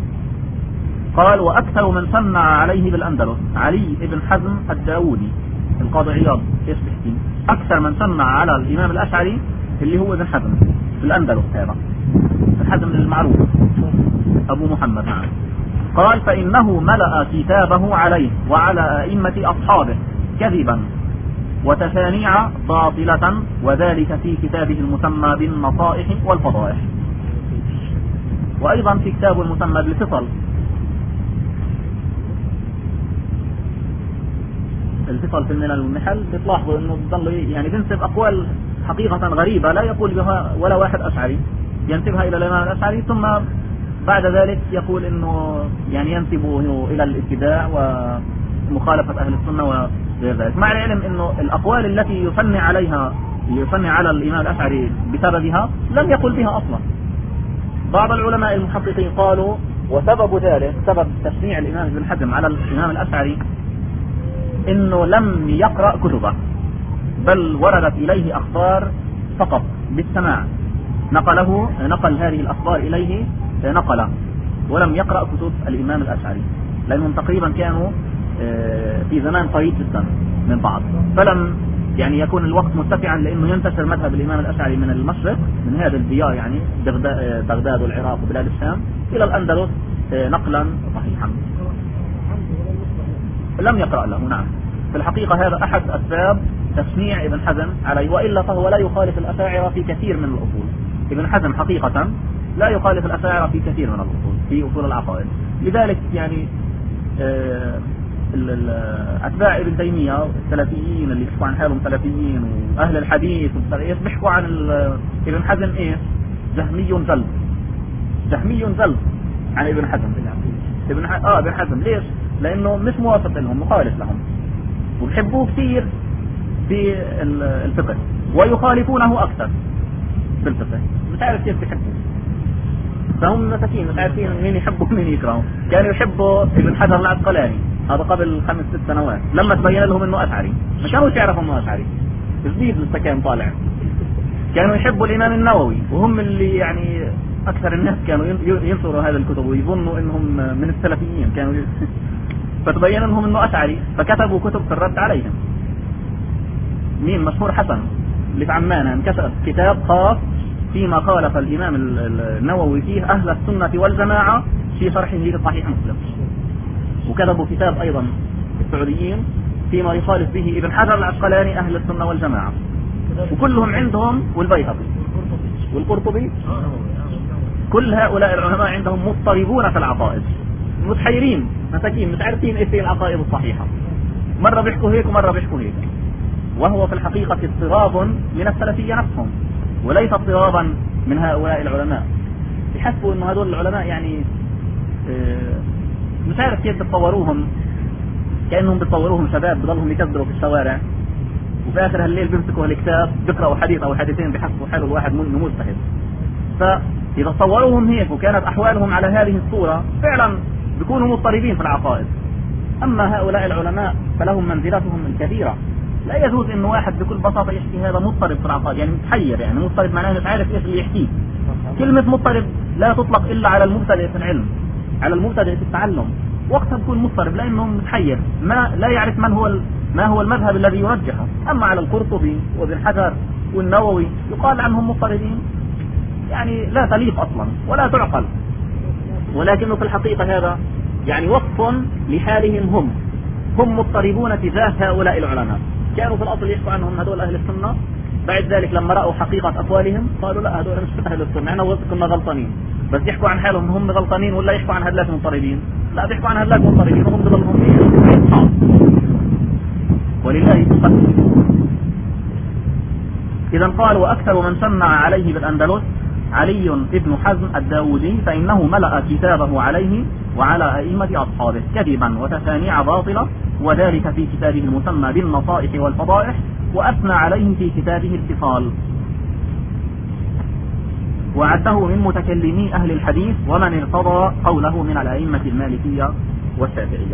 قال: وأكثر من سمع عليه بالأندلس علي بن حزم الداودي، القاضي عياض ايش بيحكي؟ اكثر من سمع على الامام الاشعري اللي هو ابن حزم في الاندلس، هذا ابن حزم المعروف ابو محمد. قال فانه ملأ كتابه عليه وعلى ائمة اصحابه كذبا وتشانيع باطلة، وذلك في كتابه المسمى بالنصائح والفضائح، وايضا في كتابه المسمى بالفصل. الفصل في الملل والنحل بتلاحظوا انه بضل يعني بينسب اقوال حقيقة غريبة لا يقول بها ولا واحد اشعري، ينسبها الى الامام الاشعري، ثم بعد ذلك يقول انه يعني ينسبه الى الابتداع ومخالفة اهل السنة وغير ذلك، مع العلم انه الاقوال التي يثني على الامام الاشعري بسببها لم يقل بها اصلا. بعض العلماء المحققين قالوا وسبب ذلك، سبب تشنيع الامام ابن حزم على الامام الاشعري انه لم يقرأ كتبه، بل وردت اليه اخبار فقط بالسماع، نقل هذه الاخبار اليه نقله، ولم يقرأ كتب الامام الاشعري، لانهم تقريبا كانوا في زمان قريب جدا من بعض، فلم يعني يكون الوقت متسعا لانه ينتشر مذهب الامام الاشعري من المشرق، من هذه الديار يعني بغداد والعراق وبلاد الشام الى الاندلس نقلا صحيحا. لم يقرأ له. نعم، في الحقيقة هذا أحد أسباب تشنيع ابن حزم عليه، وإلا فهو لا يخالف الأشاعرة في كثير من الأصول. ابن حزم حقيقة لا يخالف الأشاعرة في كثير من الأصول، في أصول العقائد. لذلك يعني أتباع ابن تيمية السلفيين اللي بيحكوا عن حالهم سلفيين وأهل الحديث بيحكوا عن ابن حزم إيه؟ جهمي زلد عن ابن حزم. ابن حزم ليش؟ لأنه مش موافق لهم، مخالف لهم، وبيحبوه كثير في الفقه ويخالفونه أكثر في الفقه، مش عارف كيف بيحبوه، فهم مساكين مش عارفين مين يحبوا مين يكرهوا. كانوا يحبوا ابن حجر العسقلاني، هذا قبل 5-6 سنوات، لما تبين لهم انه أشعري ما كانوا يعرفوا انه أشعري، جديد لسه كان طالع. كانوا يحبوا الإمام النووي، وهم اللي يعني أكثر الناس كانوا ينصروا هذا الكتب ويظنوا انهم من السلفيين، كانوا فتبين لهم انه أشعري، فكتبوا كتب في الرد عليهم. مين مشهور حسن اللي في عمان انكتب كتاب خاص فيما خالف الإمام النووي فيه أهل السنة والجماعة في شرحه لصحيح مسلم، وكتبوا كتاب أيضا السعوديين فيما يخالف به ابن حجر العسقلاني أهل السنة والجماعة، وكلهم عندهم، والبيهقي والقرطبي، كل هؤلاء العلماء عندهم مضطربون في العقائد، متحيرين مساكين مش عارفين ايش هي العقائد الصحيحة، مرة بيحكوا هيك ومرة بيحكوا هيك، وهو في الحقيقة اضطراب من السلفية نفسهم وليس اضطرابا من هؤلاء العلماء. يحسبوا انه هذول العلماء يعني مش عارف كيف بتصوروهم، كأنهم بتصوروهم شباب بضلهم يكذبوا في الشوارع، وفي آخر هالليل بيمسكوا الكتاب بيقرأوا حديث أو حديثين بيحسبوا حاله الواحد مجتهد. فإذا صوروهم هيك وكانت أحوالهم على هذه الصورة فعلا بيكونوا مضطربين في العقائد. أما هؤلاء العلماء فلهم منزلتهم الكبيرة، لا يجوز إنه واحد بكل بساطة يحكي هذا مضطرب في العقائد، يعني متحير، يعني مضطرب معناه مش عارف إيش اللي يحكيه. كلمة مضطرب لا تطلق إلا على المبتدئ في العلم، على المبتدئ في التعلم، وقتها بيكون مضطرب لأنه متحير، لا يعرف ما هو المذهب الذي يرجحه. أما على القرطبي وابن حجر والنووي يقال عنهم مضطربين، يعني لا تليق أصلا ولا تعقل، ولكنه في الحقيقة هذا يعني وصف لحالهم، هم مضطربون تجاه هؤلاء العلماء. كانوا في الأصل يحكوا عنهم هذول أهل السنة، بعد ذلك لما رأوا حقيقة أقوالهم قالوا لا هذول مش أهل السنة، احنا كنا غلطانين. بس يحكوا عن حالهم هم غلطانين ولا يحكوا عن هؤلاء مضطربين؟ لا، بيحكوا عن هؤلاء مضطربين وهم بضلهم ولله الحمد. إذا قال وأكثر من سمع عليه بالأندلس علي بن حزم الداودي، فإنه ملأ كتابه عليه وعلى أئمة أصحابه كذبا وتشانيع باطلة، وذلك في كتابه المسمى بالنصائح والفضائح، وأثنى عليه في كتابه الفصال، وعده من متكلمي أهل الحديث ومن ارتضى قوله من الأئمة المالكية والشافعية.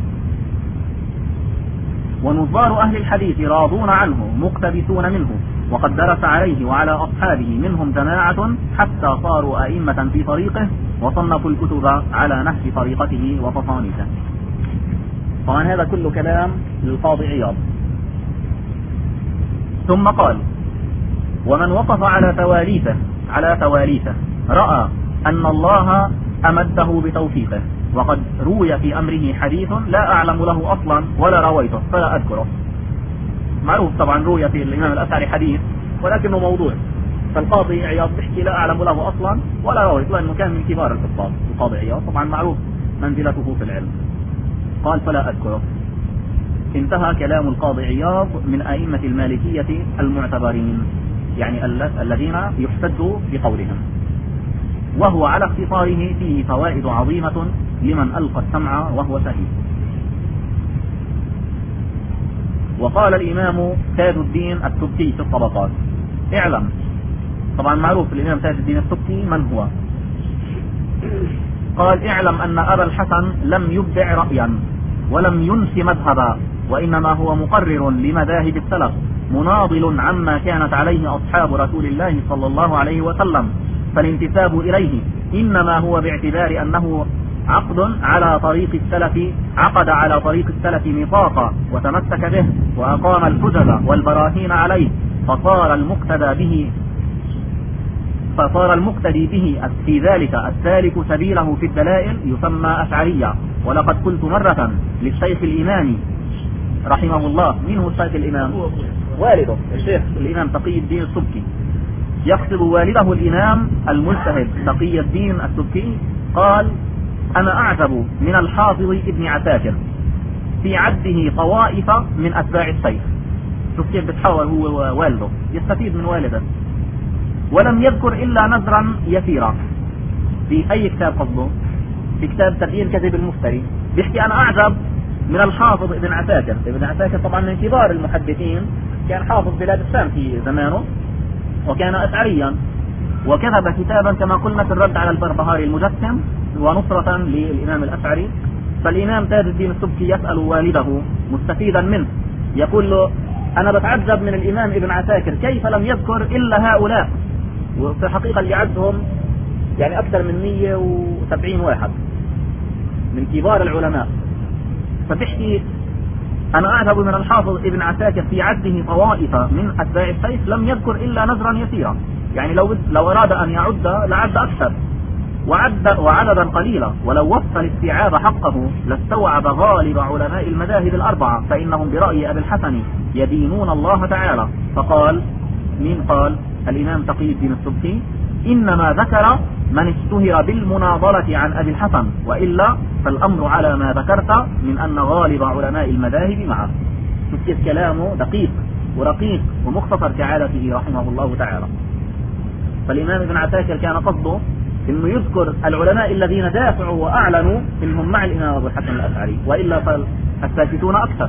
ونظار أهل الحديث راضون عنه مقتبسون منه، وقد درس عليه وعلى أصحابه منهم جماعة حتى صاروا أئمة في طريقه، وصنفوا الكتب على نهج طريقته وتصانيفه. طبعا هذا كله كلام للقاضي عياض، ثم قال: ومن وقف على تواليته رأى أن الله أمده بتوفيقه، وقد روي في أمره حديث لا أعلم له أصلا ولا رويته فلا أذكره. معروف طبعا روي في الإمام الأشعري حديث ولكنه موضوع، فالقاضي عياض بيحكي لا أعلم له أصلا ولا رويته، لأنه كان من كبار الحفاظ. القاضي عياض طبعا معروف منزلته في العلم. قال: فلا أذكره. انتهى كلام القاضي عياض من أئمة المالكية المعتبرين، يعني الذين يحتج بقولهم، وهو على اختصاره فيه فوائد عظيمة لمن ألقى السمع وهو شهيد. وقال الإمام تاج الدين السبكي في الطبقات: اعلم، طبعا معروف الإمام تاج الدين السبكي من هو. قال: اعلم أن أبا الحسن لم يبدع رأيا ولم ينس مذهبا، وإنما هو مقرر لمذاهب السلف مناضل عما كانت عليه أصحاب رسول الله صلى الله عليه وسلم، فالانتساب إليه إنما هو باعتبار أنه عقد على طريق السلف، عقد على طريق السلف ميثاقا وتمسك به وأقام الحجج والبراهين عليه، فصار المقتدي به في ذلك السالك سبيله في الدلائل يسمى أشعريا. ولقد قلت مرة للشيخ الإمام رحمه الله: مين هو الشيخ الإمام؟ والده الشيخ الإمام تقي الدين السبكي، يقصد والده الإمام المجتهد تقي الدين السبكي. قال: أنا أعجب من الحافظ ابن عساكر في عده طوائف من أتباع الشيخ. شوف كيف بتحاول هو والده يستفيد من والده. ولم يذكر إلا نذرا يسيرا. في أي كتاب قصده؟ في كتاب تبيين كذب المفتري، بيحكي أنا أعجب من الحافظ ابن عساكر. ابن عساكر طبعا من كبار المحدثين، كان حافظ بلاد الشام في زمانه وكان أشعريا، وكتب كتابا كما قلنا في الرد على البربهاري المجسم ونصرة للإمام الأشعري. فالإمام تاج الدين السبكي يسأل والده مستفيدا منه، يقول له: أنا بتعجب من الإمام ابن عساكر كيف لم يذكر إلا هؤلاء، وفي الحقيقة اللي عدهم يعني أكثر من 170 واحد من كبار العلماء. فتحكي أنا أعجب من الحافظ ابن عساكر في عده طوائف من أتباع الشيخ لم يذكر إلا نذرا يسيرا، يعني لو أراد أن يعد لعد أكثر وعددا قليلا، ولو وفى الاستيعاب حقه لاستوعب غالب علماء المذاهب الأربعة، فإنهم برأي أبي الحسن يدينون الله تعالى. فقال: مين قال؟ الإمام تقي الدين السبكي: إنما ذكر من اشتهر بالمناظرة عن أبي الحسن، وإلا فالأمر على ما ذكرت من أن غالب علماء المذاهب معه. شوف كيف كلامه دقيق ورقيق ومختصر كعادته رحمه الله تعالى. فالإمام ابن عساكر كان قصده إنه يذكر العلماء الذين دافعوا وأعلنوا إنهم مع الإمام أبو الحسن الأشعري، وإلا فالساكتون أكثر.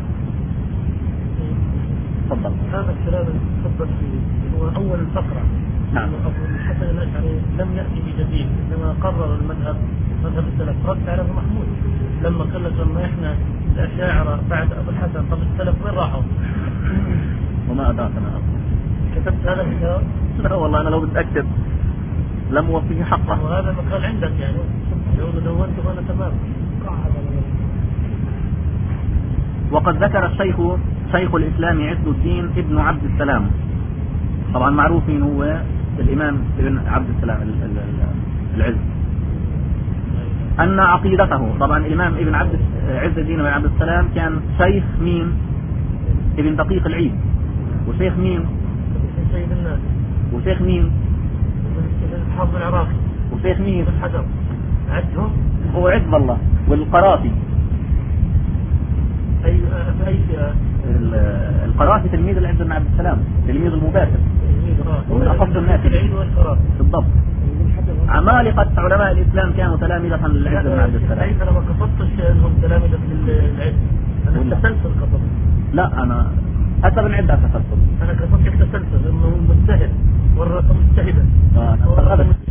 تفضل. هذا الكلام تفضل فيه هو أول الفقرة. نعم. أبو الحسن الأشعري لم يأتي بجديد، إنما قرر المذهب مذهب السلف، رد على محمود لما قال لك لما إحنا الأشاعرة بعد أبو الحسن، طب السلف وين راحوا؟ وما أدراك ما كتبت هذا الكتاب؟ لا والله أنا لو بتأكد لم وفيه حقه. وهذا مقال عندك يعني لو دونته أنا تمام. وقد ذكر شيخ الإسلام عز الدين ابن عبد السلام، طبعا معروف مين هو الإمام ابن عبد السلام العز، أن عقيدته، طبعا الإمام ابن عز الدين بن عبد السلام كان شيخ مين؟ ابن دقيق العيد. وشيخ مين؟ سيد الناس. وشيخ مين؟ حافظ العراقي. وشيخ مين؟ الحجر. عدهم؟ هو عز الله والقرافي. أي القرافي تلميذ العز بن عبد السلام، تلميذ المباشر ومن أخص الناس بالضبط. عمالقة علماء الإسلام كانوا تلامذة للعز بن عبد السلام. أنت لما قصدتش أنهم تلامذة للعز، أنا التسلسل قصدت. لا أنا حتى بن عدة تسلسل. أنا قصدت التسلسل إنه مجتهد والرقم مجتهدا.